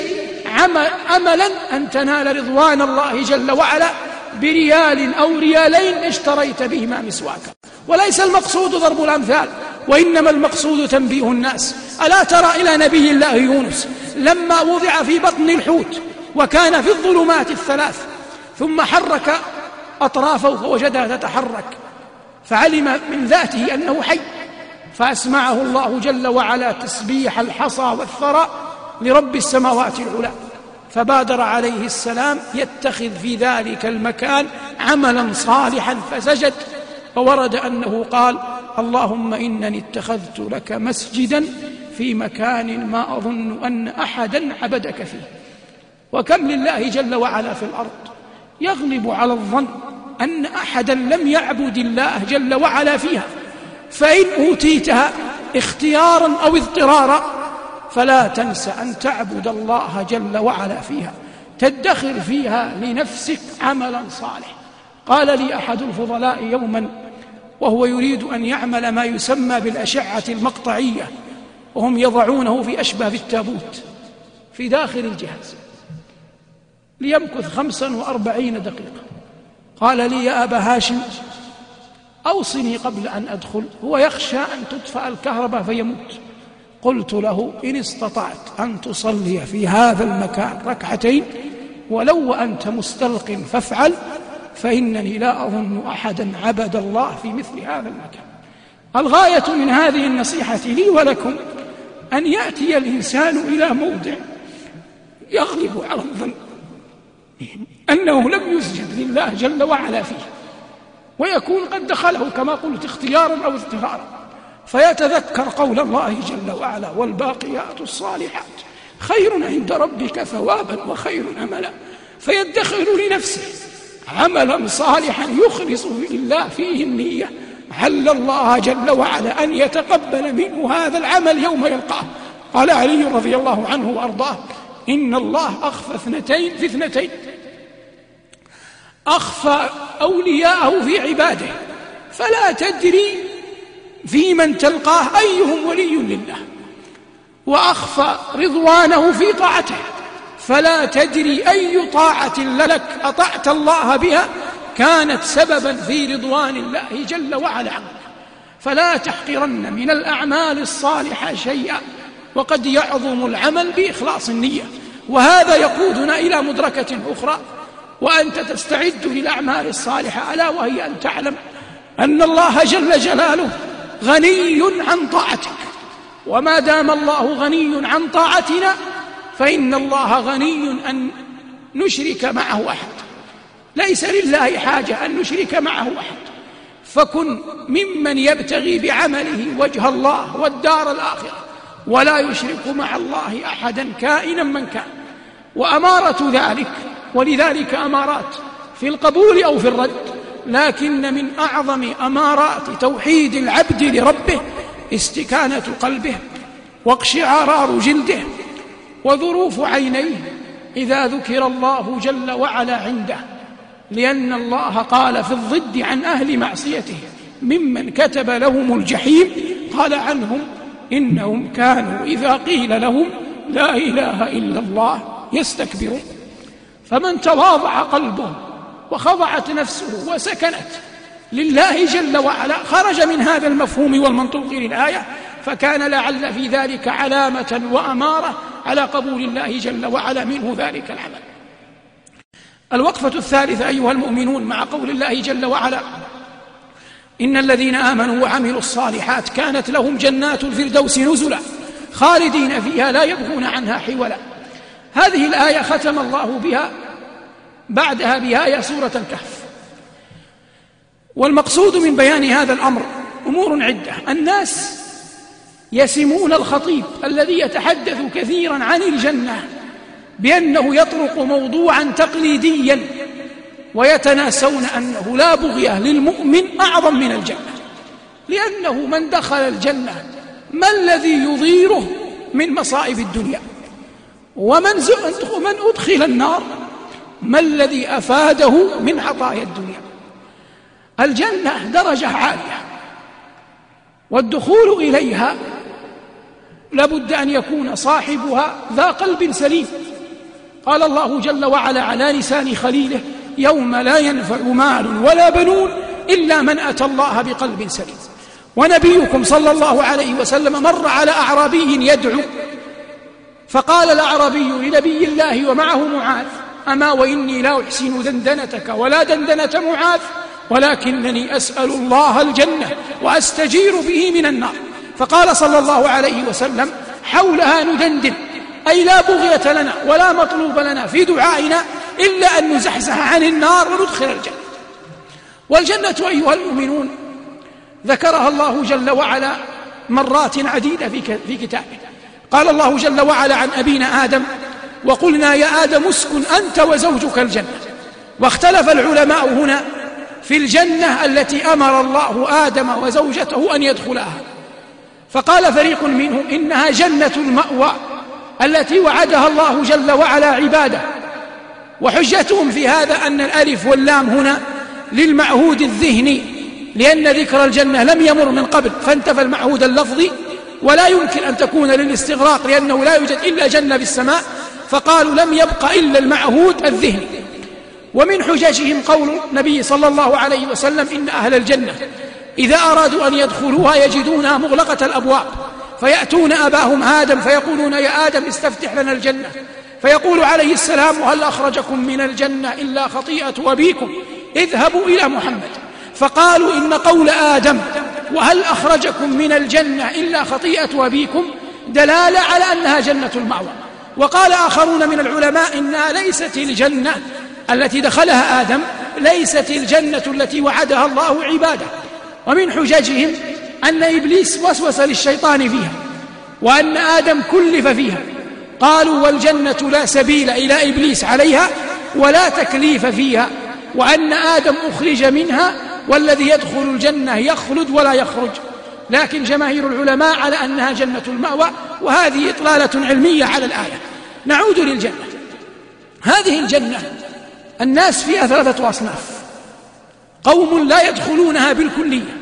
عملا أن تنال رضوان الله جل وعلا بريال أو ريالين اشتريت بهما مسواكا. وليس المقصود ضرب الأمثال، وإنما المقصود تنبيه الناس. ألا ترى إلى نبي الله يونس لما وضع في بطن الحوت وكان في الظلمات الثلاث ثم حرك أطرافه فوجدها تتحرك فعلم من ذاته أنه حي، فأسمعه الله جل وعلا تسبيح الحصى والثرى لرب السماوات العلى، فبادر عليه السلام يتخذ في ذلك المكان عملا صالحا فسجد، فورد أنه قال: اللهم إنني اتخذت لك مسجدا في مكان ما أظن أن أحدا عبدك فيه. وكم لله جل وعلا في الأرض يغلب على الظن أن أحدا لم يعبد الله جل وعلا فيها، فإن أوتيتها اختيارا أو اضطرارا فلا تنس أن تعبد الله جل وعلا فيها، تدخر فيها لنفسك عملا صالح. قال لي أحد الفضلاء يوما وهو يريد أن يعمل ما يسمى بالأشعة المقطعية، وهم يضعونه في أشبه التابوت في داخل الجهاز ليمكث خمسا وأربعين دقيقة. قال لي: يا أبا هاشم أوصني قبل أن أدخل، هو يخشى أن تطفأ الكهرباء فيموت. قلت له: إن استطعت أن تصلي في هذا المكان ركعتين ولو وأنت مستلق فافعل، فإنني لا أظن أحدا عبد الله في مثل هذا المكان. الغاية من هذه النصيحة لي ولكم أن يأتي الإنسان إلى موضع يغلب على الظن أنه لم يسجد لله جل وعلا فيه، ويكون قد دخله كما قلت اختيارا أو اضطرارا، فيتذكر قول الله جل وعلا: والباقيات الصالحات خير عند ربك ثوابا وخير أملا، فيدخر لنفسه عملا صالحا يخلص لله فيه النية، عل الله جل وعلا أن يتقبل منه هذا العمل يوم يلقاه. قال علي رضي الله عنه وأرضاه: إن الله أخفى اثنتين في اثنتين، أخفى أولياءه في عباده فلا تدري في من تلقاه أيهم ولي لله، وأخفى رضوانه في طاعته فلا تدري أي طاعة لك أطعت الله بها كانت سببا في رضوان الله جل وعلا عنك. فلا تحقرن من الأعمال الصالحة شيئا، وقد يعظم العمل بإخلاص النية. وهذا يقودنا إلى مدركة أخرى، وأنت تستعد للأعمال الصالحة، ألا وهي أن تعلم أن الله جل جلاله غني عن طاعتك، وما دام الله غني عن طاعتنا فإن الله غني أن نشرك معه أحد. ليس لله حاجة أن نشرك معه أحد، فكن ممن يبتغي بعمله وجه الله والدار الآخرة ولا يشرك مع الله أحدا كائنا من كان. وأمارة ذلك، ولذلك أمارات في القبول أو في الرد، لكن من أعظم أمارات توحيد العبد لربه استكانة قلبه واقشعرار جلده وذروف عينيه إذا ذكر الله جل وعلا عنده، لأن الله قال في الضد عن أهل معصيته ممن كتب لهم الجحيم قال عنهم إنهم كانوا إذا قيل لهم لا إله إلا الله يستكبرون. فمن تواضع قلبه وخضعت نفسه وسكنت لله جل وعلا خرج من هذا المفهوم والمنطوق للآية، فكان لعل في ذلك علامة وأمارة على قبول الله جل وعلا منه ذلك العمل. الوقفة الثالثة أيها المؤمنون مع قول الله جل وعلا إن الذين آمنوا وعملوا الصالحات كانت لهم جنات الفردوس نزلا خالدين فيها لا يبغون عنها حولا. هذه الآية ختم الله بها بعدها بآية سورة الكهف. والمقصود من بيان هذا الأمر أمور عدة. الناس يسمون الخطيب الذي يتحدث كثيرا عن الجنة بأنه يطرق موضوعا تقليديا، ويتناسون أنه لا بغية للمؤمن أعظم من الجنة، لأنه من دخل الجنة ما الذي يضيره من مصائب الدنيا؟ ومن من أدخل النار ما الذي أفاده من عطايا الدنيا؟ الجنة درجة عالية، والدخول إليها لابد أن يكون صاحبها ذا قلب سليم. قال الله جل وعلا على لسان خليله يوم لا ينفع مال ولا بنون إلا من أتى الله بقلب سليم. ونبيكم صلى الله عليه وسلم مر على أعرابي يدعو، فقال الأعرابي لنبي الله ومعه معاذ أما وإني لا أحسن دندنتك ولا دندنة معاذ ولكنني أسأل الله الجنة وأستجير به من النار. فقال صلى الله عليه وسلم حولها ندندن، أي لا بغية لنا ولا مطلوب لنا في دعائنا إلا أن نزحزح عن النار وندخل الجنة. والجنة أيها المؤمنون ذكرها الله جل وعلا مرات عديدة في كتابه. قال الله جل وعلا عن أبينا آدم وقلنا يا آدم اسكن أنت وزوجك الجنة. واختلف العلماء هنا في الجنة التي أمر الله آدم وزوجته أن يدخلها، فقال فريق منهم إنها جنة المأوى التي وعدها الله جل وعلا عباده. وحجتهم في هذا أن الألف واللام هنا للمعهود الذهني، لأن ذكر الجنة لم يمر من قبل فانتفى المعهود اللفظي، ولا يمكن أن تكون للاستغراق لأنه لا يوجد إلا جنة بالسماء، فقالوا لم يبق إلا المعهود الذهني. ومن حججهم قول النبي صلى الله عليه وسلم إن أهل الجنة إذا أرادوا أن يدخلوها يجدونها مغلقة الأبواب، فيأتون أباهم آدم فيقولون يا آدم استفتح لنا الجنة، فيقول عليه السلام وهل أخرجكم من الجنة إلا خطيئة أبيكم اذهبوا إلى محمد. فقالوا إن قول آدم وهل أخرجكم من الجنة إلا خطيئة أبيكم دلالة على أنها جنة المأوى. وقال آخرون من العلماء إنها ليست الجنة التي دخلها آدم ليست الجنة التي وعدها الله عباده. ومن حججهم أن إبليس وسوس للشيطان فيها وأن آدم كلف فيها، قالوا والجنة لا سبيل إلى إبليس عليها ولا تكليف فيها، وأن آدم أخرج منها والذي يدخل الجنة يخلد ولا يخرج. لكن جماهير العلماء على أنها جنة المأوى، وهذه إطلالة علمية على الآية. نعود للجنة. هذه الجنة الناس فيها ثلاثة أصناف: قوم لا يدخلونها بالكلية،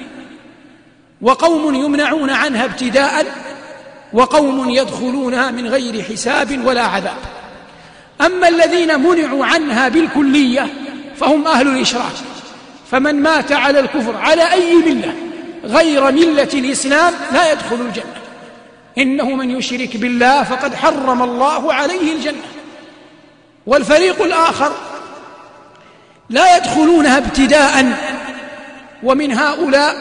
وقوم يمنعون عنها ابتداء، وقوم يدخلونها من غير حساب ولا عذاب. أما الذين منعوا عنها بالكلية فهم أهل الإشراك، فمن مات على الكفر على أي ملة غير ملة الإسلام لا يدخل الجنة. إنه من يشرك بالله فقد حرم الله عليه الجنة. والفريق الآخر لا يدخلونها ابتداء، ومن هؤلاء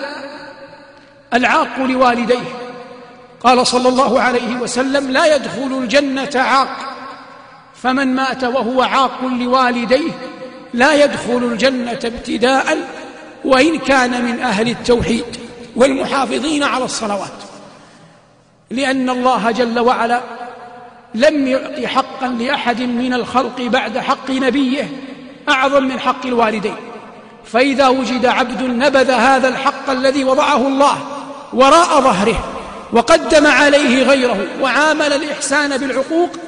العاق لوالديه. قال صلى الله عليه وسلم لا يدخل الجنة عاق، فمن مات وهو عاق لوالديه لا يدخل الجنة ابتداء وإن كان من أهل التوحيد والمحافظين على الصلوات، لأن الله جل وعلا لم يعط حقا لأحد من الخلق بعد حق نبيه أعظم من حق الوالدين. فإذا وجد عبد نبذ هذا الحق الذي وضعه الله وراء ظهره وقدم عليه غيره وعامل الإحسان بالعقوق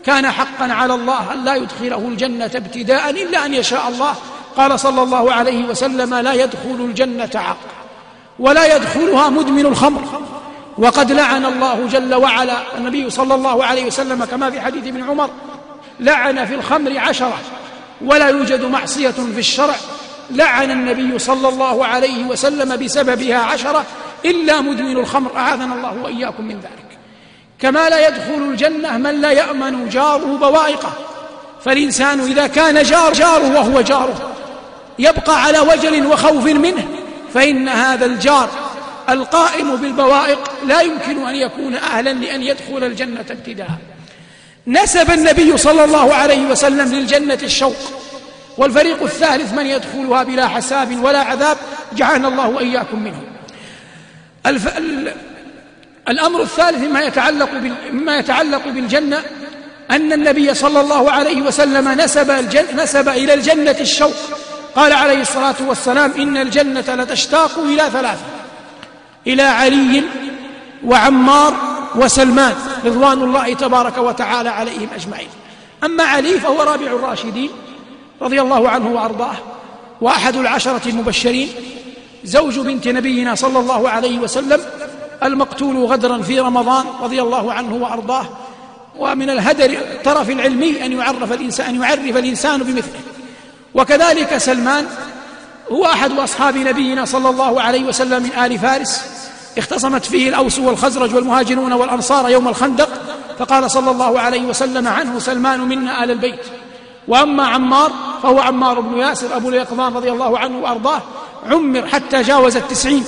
كان حقا على الله أن لا يدخله الجنة ابتداء إلا أن يشاء الله. قال صلى الله عليه وسلم: لا يدخل الجنة عاق ولا يدخلها مدمن الخمر. وقد لعن الله جل وعلا النبي صلى الله عليه وسلم كما في حديث ابن عمر: لعن في الخمر عشرة ولا يوجد معصية في الشرع لعن النبي صلى الله عليه وسلم بسببها عشرة إلا مدمن الخمر، أعاذنا الله وإياكم من ذلك. كما لا يدخل الجنة من لا يأمن جاره بوائقه، فالإنسان إذا كان جار جاره وهو جاره يبقى على وجل وخوف منه، فإن هذا الجار القائم بالبوائق لا يمكن أن يكون أهلا لأن يدخل الجنة ابتداء. نسب النبي صلى الله عليه وسلم للجنة الشوق، والفريق الثالث من يدخلها بلا حساب ولا عذاب، جعلنا الله وإياكم منه. الف... ال... الأمر الثالث مما يتعلق, بال... مما يتعلق بالجنة أن النبي صلى الله عليه وسلم نسب, الجن... نسب إلى الجنة الشوق. قال عليه الصلاة والسلام: إن الجنة لتشتاق إلى ثلاثة: إلى علي وعمار وسلمان رضوان الله تبارك وتعالى عليهم أجمعين. أما علي فهو رابع الراشدين رضي الله عنه وأرضاه، وأحد العشرة المبشرين، زوج بنت نبينا صلى الله عليه وسلم، المقتول غدرا في رمضان رضي الله عنه وأرضاه. ومن الهدر الطرف العلمي أن يعرف الإنسان, أن يعرف الإنسان بمثله. وكذلك سلمان هو أحد أصحاب نبينا صلى الله عليه وسلم من آل فارس، اختصمت فيه الأوس والخزرج والمهاجرون والأنصار يوم الخندق، فقال صلى الله عليه وسلم عنه: سلمان منا آل البيت. وأما عمار فهو عمار بن ياسر أبو اليقظان رضي الله عنه وأرضاه، عمر حتى جاوز التسعين،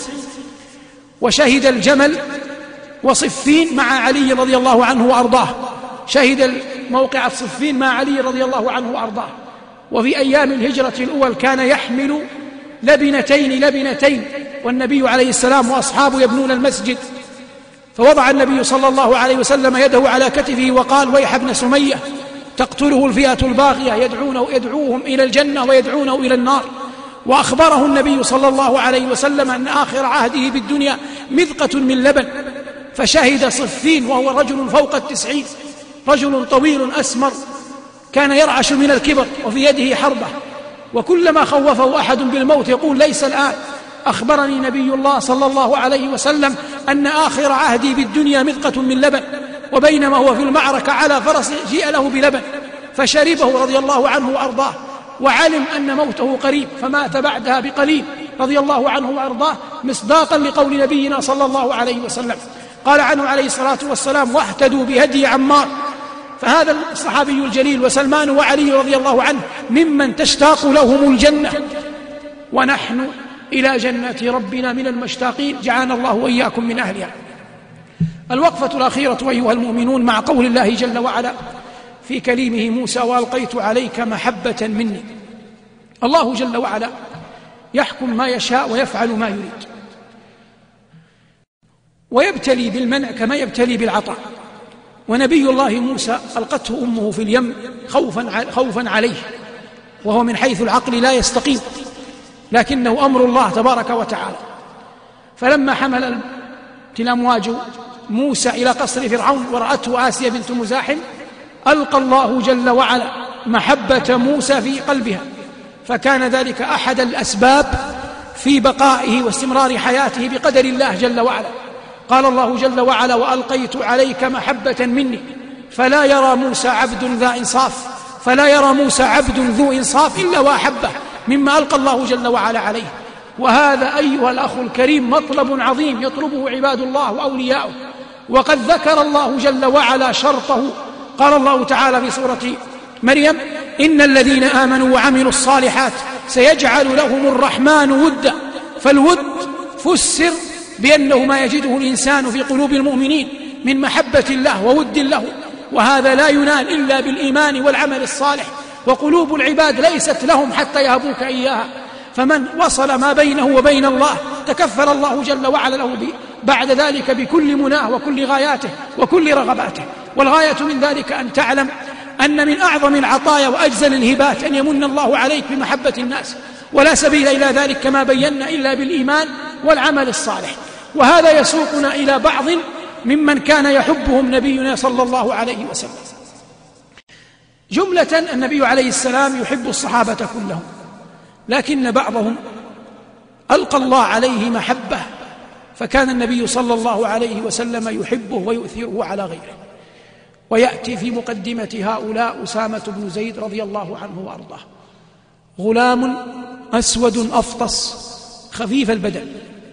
وشهد الجمل وصفين مع علي رضي الله عنه وأرضاه، شهد موقع صفين مع علي رضي الله عنه وأرضاه. وفي أيام الهجرة الأول كان يحمل لبنتين لبنتين والنبي عليه السلام وأصحابه يبنون المسجد، فوضع النبي صلى الله عليه وسلم يده على كتفه وقال: ويح ابن سمية، تقتله الفئة الباغية، يدعونه يدعوهم إلى الجنة ويدعونه إلى النار. وأخبره النبي صلى الله عليه وسلم أن آخر عهده بالدنيا مذقة من لبن. فشهد صفين وهو رجل فوق التسعين، رجل طويل أسمر كان يرعش من الكبر وفي يده حربة، وكلما خوفه أحد بالموت يقول: ليس الآن، أخبرني نبي الله صلى الله عليه وسلم أن آخر عهدي بالدنيا مذقة من لبن. وبينما هو في المعركة على فرس جيء له بلبن فشربه رضي الله عنه وأرضاه، وعلم أن موته قريب فمات بعدها بقليل رضي الله عنه وأرضاه، مصداقا لقول نبينا صلى الله عليه وسلم. قال عنه عليه الصلاة والسلام: واهتدوا بهدي عمار. فهذا الصحابي الجليل وسلمان وعلي رضي الله عنه ممن تشتاق لهم الجنة، ونحن إلى جنة ربنا من المشتاقين، جعلنا الله وإياكم من أهلها. الوقفة الأخيرة أيها المؤمنون مع قول الله جل وعلا في كليمه موسى: وألقيت عليك محبة مني. الله جل وعلا يحكم ما يشاء ويفعل ما يريد، ويبتلي بالمنع كما يبتلي بالعطاء. ونبي الله موسى ألقته أمه في اليم خوفا خوفا عليه، وهو من حيث العقل لا يستقيم، لكنه أمر الله تبارك وتعالى. فلما حمل الأمواج موسى إلى قصر فرعون ورأته آسيا بنت مزاحم، ألقى الله جل وعلا محبة موسى في قلبها، فكان ذلك أحد الأسباب في بقائه واستمرار حياته بقدر الله جل وعلا. قال الله جل وعلا: وألقيت عليك محبة مني. فلا يرى موسى عبد ذا إنصاف فلا يرى موسى عبد ذو إنصاف إلا وأحبه مما ألقى الله جل وعلا عليه. وهذا أيها الأخ الكريم مطلب عظيم يطلبه عباد الله وأولياؤه، وقد ذكر الله جل وعلا شرطه. قال الله تعالى في سورة مريم: إن الذين آمنوا وعملوا الصالحات سيجعل لهم الرحمن ودا. فالود فسر بأنه ما يجده الإنسان في قلوب المؤمنين من محبة الله وود له، وهذا لا ينال إلا بالإيمان والعمل الصالح، وقلوب العباد ليست لهم حتى يهبوك إياها. فمن وصل ما بينه وبين الله تكفل الله جل وعلا له بعد ذلك بكل مناه وكل غاياته وكل رغباته. والغاية من ذلك أن تعلم أن من أعظم العطايا وأجزل الهبات أن يمن الله عليك بمحبة الناس، ولا سبيل إلى ذلك كما بينا إلا بالإيمان والعمل الصالح. وهذا يسوقنا إلى بعض ممن كان يحبهم نبينا صلى الله عليه وسلم. جملة النبي عليه السلام يحب الصحابة كلهم، لكن بعضهم ألقى الله عليه محبة، فكان النبي صلى الله عليه وسلم يحبه ويؤثره على غيره. ويأتي في مقدمة هؤلاء أسامة بن زيد رضي الله عنه وأرضاه، غلام أسود أفطس خفيف البدن.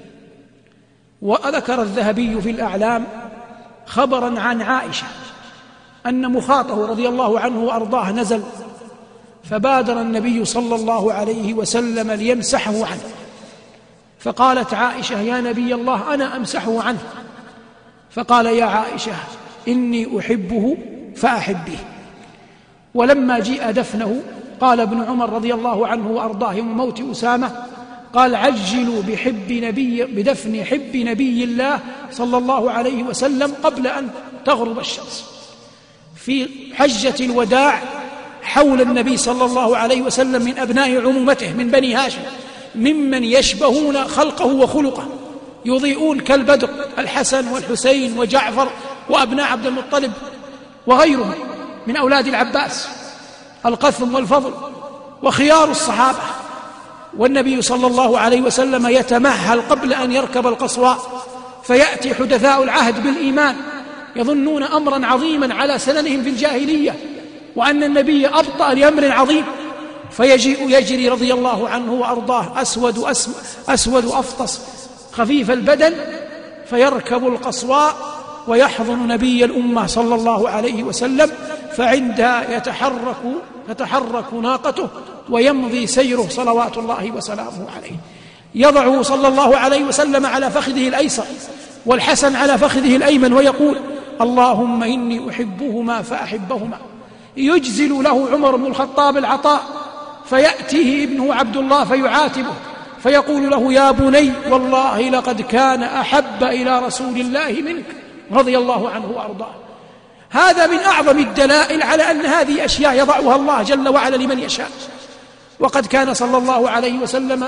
وذكر الذهبي في الأعلام خبرا عن عائشة أن مخاطه رضي الله عنه وأرضاه نزل، فبادر النبي صلى الله عليه وسلم ليمسحه عنه، فقالت عائشة: يا نبي الله أنا أمسحه عنه. فقال: يا عائشة إني أحبه فأحبه. ولما جيء دفنه قال ابن عمر رضي الله عنه وأرضاه يوم موت أسامة، قال: عجلوا بحب نبي بدفن حب نبي الله صلى الله عليه وسلم قبل أن تغرب الشمس. في حجة الوداع حول النبي صلى الله عليه وسلم من أبناء عمومته من بني هاشم ممن يشبهون خلقه وخلقه، يضيئون كالبدر، الحسن والحسين وجعفر وأبناء عبد المطلب وغيرهم من أولاد العباس، القثم والفضل وخيار الصحابة. والنبي صلى الله عليه وسلم يتمهل قبل أن يركب القصواء، فيأتي حدثاء العهد بالإيمان يظنون أمرا عظيما على سننهم في الجاهلية، وأن النبي أبطأ لأمر عظيم، فيجيء يجري رضي الله عنه وأرضاه أسود, أسود, أسود أفطس خفيف البدن، فيركب القصواء ويحضن نبي الأمة صلى الله عليه وسلم، فعندها يتحرك تتحرك ناقته ويمضي سيره صلوات الله وسلامه عليه. يضعه صلى الله عليه وسلم على فخذه الأيسر والحسن على فخذه الأيمن ويقول: اللهم إني أحبهما فأحبهما. يجزل له عمر بن الخطاب العطاء، فيأتيه ابنه عبد الله فيعاتبه فيقول له: يا بني والله لقد كان أحب إلى رسول الله منك رضي الله عنه وأرضاه. هذا من أعظم الدلائل على أن هذه أشياء يضعها الله جل وعلا لمن يشاء. وقد كان صلى الله عليه وسلم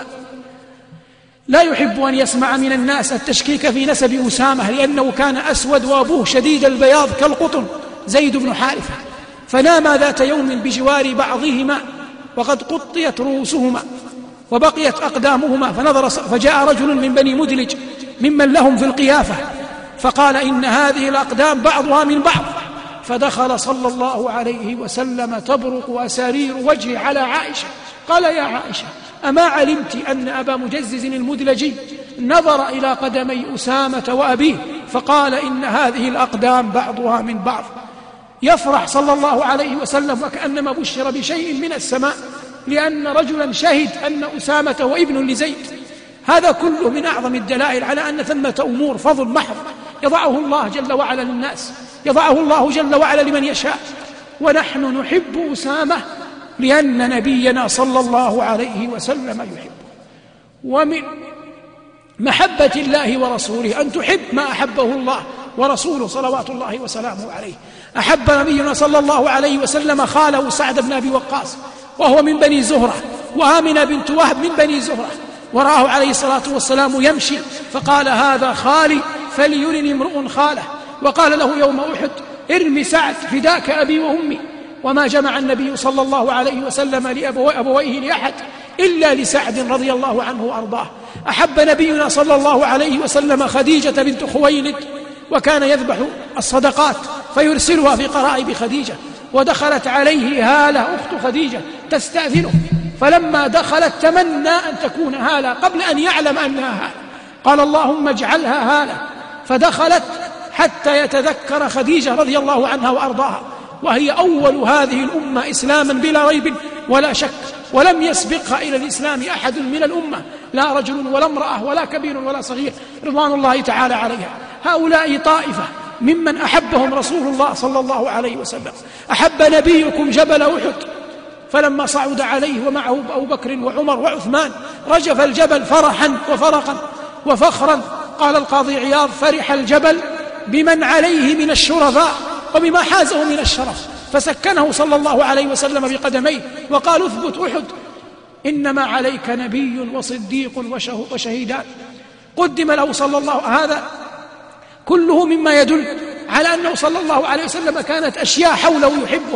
لا يحب أن يسمع من الناس التشكيك في نسب أسامة، لأنه كان أسود وأبوه شديد البياض كالقطن زيد بن حارثة، فنام ذات يوم بجوار بعضهما وقد قطيت رؤوسهما وبقيت أقدامهما، فنظر فجاء رجل من بني مدلج ممن لهم في القيافة فقال: إن هذه الأقدام بعضها من بعض. فدخل صلى الله عليه وسلم تبرق أسارير وجهه على عائشة، قال: يا عائشة أما علمت أن أبا مجزز المدلجي نظر إلى قدمي أسامة وأبيه فقال: إن هذه الأقدام بعضها من بعض. يفرح صلى الله عليه وسلم وكأنما بشر بشيء من السماء، لأن رجلا شهد أن أسامة وابن لزيد. هذا كله من أعظم الدلائل على أن ثمة أمور فضل محض يضعه الله جل وعلا للناس، يضعه الله جل وعلا لمن يشاء. ونحن نحب أسامة لأن نبينا صلى الله عليه وسلم يحبه. ومن محبة الله ورسوله أن تحب ما أحبه الله ورسوله صلوات الله وسلامه عليه. أحب نبينا صلى الله عليه وسلم خاله سعد بن أبي وقاص وهو من بني زهرة، وآمنة بنت وهب من بني زهرة، ورآه عليه الصلاة والسلام يمشي فقال: هذا خالي فليرني امرؤ خاله. وقال له يوم أحد: ارم سعد فداك أبي وأمي. وما جمع النبي صلى الله عليه وسلم لأبويه لأحد إلا لسعد رضي الله عنه وأرضاه. أحب نبينا صلى الله عليه وسلم خديجة بنت خويلد، وكان يذبح الصدقات فيرسلها في قرائب خديجة. ودخلت عليه هالة أخت خديجة تستأذنه، فلما دخلت تمنى أن تكون هالة قبل أن يعلم أنها هالة، قال: اللهم اجعلها هالة. فدخلت حتى يتذكر خديجة رضي الله عنها وأرضاها، وهي أول هذه الأمة إسلاما بلا ريب ولا شك، ولم يسبقها إلى الإسلام أحد من الأمة، لا رجل ولا امرأة ولا كبير ولا صغير رضوان الله تعالى عليها. هؤلاء طائفة ممن أحبهم رسول الله صلى الله عليه وسلم. أحب نبيكم جبل أحد، فلما صعد عليه ومعه أبو بكر وعمر وعثمان رجف الجبل فرحا وفرقا وفخرا. قال القاضي عياض: فرح الجبل بمن عليه من الشرفاء وبما حازه من الشرف، فسكنه صلى الله عليه وسلم بقدميه وقال: اثبت أحد، إنما عليك نبي وصديق وشهيدان. قدم له صلى الله عليه وسلم. هذا كله مما يدل على أنه صلى الله عليه وسلم كانت أشياء حوله يحبها،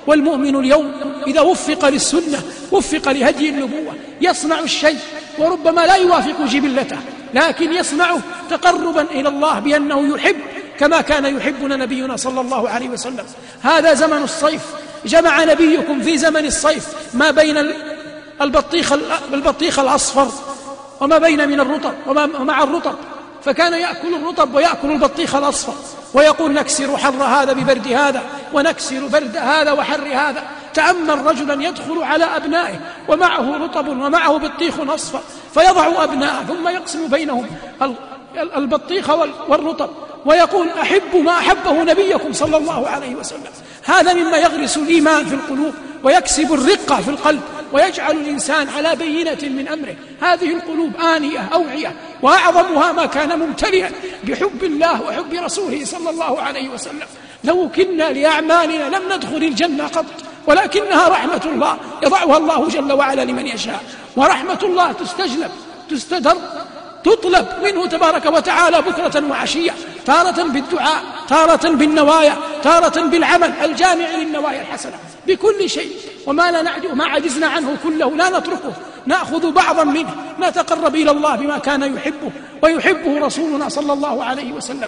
والمؤمن اليوم إذا وفق للسنة وفق لهدي النبوة يصنع الشيء وربما لا يوافق جبلته، لكن يصنعه تقربا إلى الله بأنه يحب كما كان يحبنا نبينا صلى الله عليه وسلم. هذا زمن الصيف، جمع نبيكم في زمن الصيف ما بين البطيخ, البطيخ الأصفر وما بين من الرطب ومع الرطب، فكان يأكل الرطب ويأكل البطيخ الأصفر ويقول نكسر حر هذا ببرد هذا ونكسر برد هذا وحر هذا. تأمل رجلا يدخل على أبنائه ومعه رطب ومعه بطيخ أصفر فيضع أبنائه ثم يقسم بينهم البطيخ والرطب ويقول أحب ما أحبه نبيكم صلى الله عليه وسلم. هذا مما يغرس الإيمان في القلوب ويكسب الرقة في القلب ويجعل الإنسان على بينة من أمره. هذه القلوب آنية أوعية، وأعظمها ما كان ممتلئا بحب الله وحب رسوله صلى الله عليه وسلم. لو كنا لأعمالنا لم ندخل الجنة قط، ولكنها رحمة الله يضعها الله جل وعلا لمن يشاء، ورحمة الله تستجلب تستدر تطلب منه تبارك وتعالى بكرة وعشية، تارة بالدعاء، تارة بالنوايا، تارة بالعمل الجامع للنوايا الحسنة بكل شيء. وما لا نعجز ما عجزنا عنه كله لا نتركه، نأخذ بعضا منه نتقرب إلى الله بما كان يحبه ويحبه رسولنا صلى الله عليه وسلم.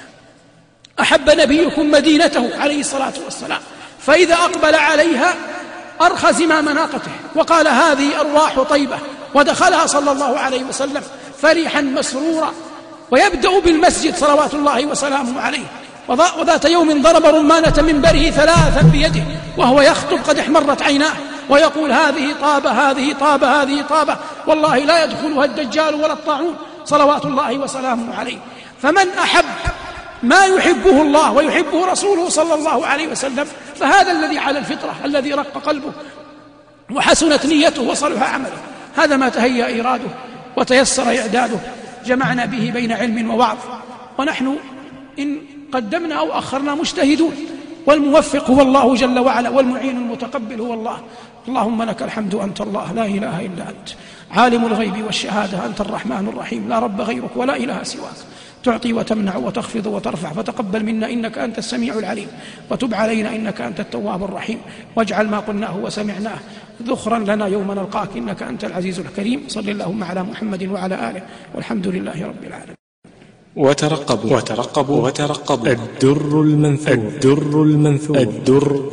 أحب نبيكم مدينته عليه الصلاة والسلام، فإذا أقبل عليها أرخى زمام ناقته وقال هذه أرواح طيبة، ودخلها صلى الله عليه وسلم فرحا مسرورا. ويبدأ بالمسجد صلوات الله وسلامه عليه، وذات يوم ضرب رمانة منبره ثلاثا بيده وهو يخطب قد احمرت عيناه ويقول هذه طابة هذه طابة هذه طابة، والله لا يدخلها الدجال ولا الطاعون صلوات الله وسلامه عليه. فمن أحب ما يحبه الله ويحبه رسوله صلى الله عليه وسلم فهذا الذي على الفطرة، الذي رق قلبه وحسنت نيته وصلح عمله. هذا ما تهيأ إراده وتيسر إعداده، جمعنا به بين علم ووعظ، ونحن إن قدمنا أو أخرنا مجتهدون، والموفق هو الله جل وعلا، والمعين المتقبل هو الله. اللهم لك الحمد أنت الله لا إله إلا أنت، عالم الغيب والشهادة، أنت الرحمن الرحيم، لا رب غيرك ولا إله سواك، تعطي وتمنع وتخفض وترفع، فتقبل منا إنك أنت السميع العليم، وتب علينا إنك أنت التواب الرحيم، واجعل ما قلناه وسمعناه ذخرا لنا يوم نلقاك إنك أنت العزيز الكريم. صل اللهم على محمد وعلى آله، والحمد لله رب العالمين. وترقبوا وترقبوا وترقبوا الدر المنثور الدر المنثور الدر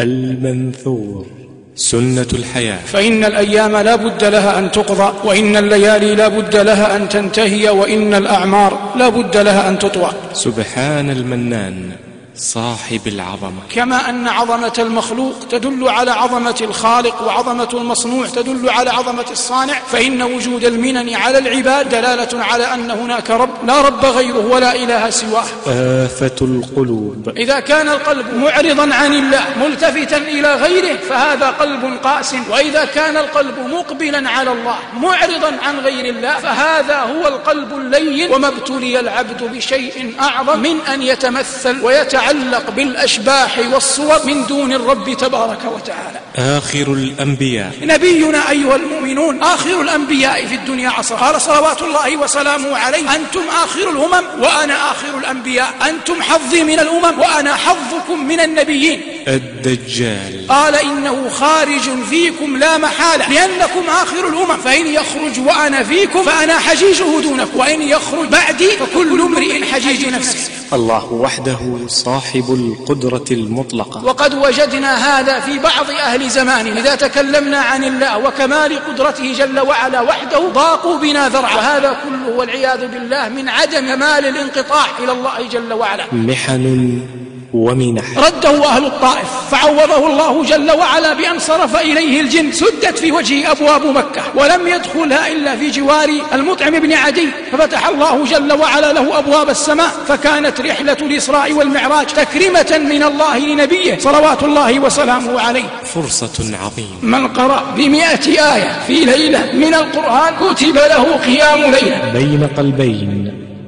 المنثور سنة الحياة. فإن الأيام لا بد لها أن تقضى، وإن الليالي لا بد لها أن تنتهي، وإن الأعمار لا بد لها أن تطوى. سبحان المنان صاحب العظمة. كما أن عظمة المخلوق تدل على عظمة الخالق، وعظمة المصنوع تدل على عظمة الصانع، فإن وجود المنن على العباد دلالة على أن هناك رب لا رب غيره ولا إله سواه. آفة القلوب. إذا كان القلب معرضا عن الله ملتفتا إلى غيره فهذا قلب قاس، وإذا كان القلب مقبلا على الله معرضا عن غير الله فهذا هو القلب اللين. وما ابتلي العبد بشيء أعظم من أن يتمثل ويتعلق يتعلق بالأشباح والصور من دون الرب تبارك وتعالى. آخر الأنبياء نبينا أيها المؤمنون آخر الأنبياء في الدنيا عصر، قال صلوات الله وسلامه عليه أنتم آخر الأمم وأنا آخر الأنبياء، أنتم حظي من الأمم وأنا حظكم من النبيين. الدجال قال إنه خارج فيكم لا محالة لأنكم آخر الأمم، فإن يخرج وأنا فيكم فأنا حجيجه دونكم، وإن يخرج بعدي فكل امرئ حجيج نفسه. الله وحده صاحب القدرة المطلقة. وقد وجدنا هذا في بعض أهل زماننا، إذا تكلمنا عن الله وكمال قدرته جل وعلا وحده ضاقوا بنا ذرعا، وهذا كله والعياذ بالله من عدم كمال الانقطاع إلى الله جل وعلا. محن ومنح. رده أهل الطائف فعوضه الله جل وعلا بأن صرف إليه الجن، سدت في وجهه أبواب مكة ولم يدخلها إلا في جوار المطعم بن عدي، ففتح الله جل وعلا له أبواب السماء، فكانت رحلة الإسراء والمعراج تكريمة من الله لنبيه صلوات الله وسلامه عليه. فرصة عظيمة. من قرأ بمئة آية في ليلة من القرآن كتب له قيام ليلة. بين قلبين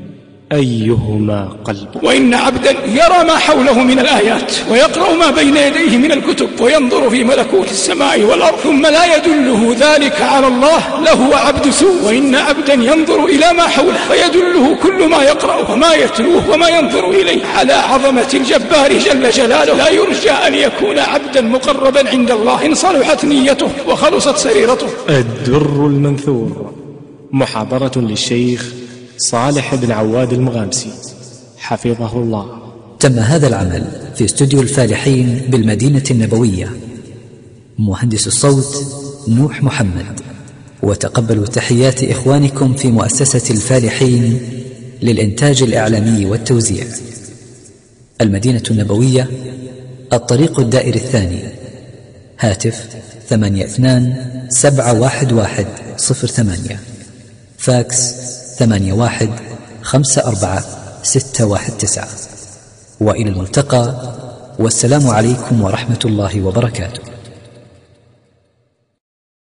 أيهما قلب. وإن عبدا يرى ما حوله من الآيات ويقرأ ما بين يديه من الكتب وينظر في ملكوت السماء والأرض ثم لا يدله ذلك على الله لهو عبد سوء. وإن عبدا ينظر إلى ما حوله فيدله كل ما يقرأ وما يتلوه وما ينظر إليه على عظمة الجبار جل جلاله. لا يرجى أن يكون عبدا مقربا عند الله إن صلحت نيته وخلصت سريرته. الدر المنثور، محاضرة للشيخ صالح بن عواد المغامسي حفظه الله. تم هذا العمل في استوديو الفالحين بالمدينة النبوية. مهندس الصوت نوح محمد. وتقبلوا تحيات إخوانكم في مؤسسة الفالحين للإنتاج الإعلامي والتوزيع. المدينة النبوية، الطريق الدائري الثاني. هاتف ثمانية اثنان سبعة واحد واحد صفر ثمانية. فاكس ثمانية واحد خمسة أربعة ستة واحد تسعة. وإلى الملتقى، والسلام عليكم ورحمة الله وبركاته.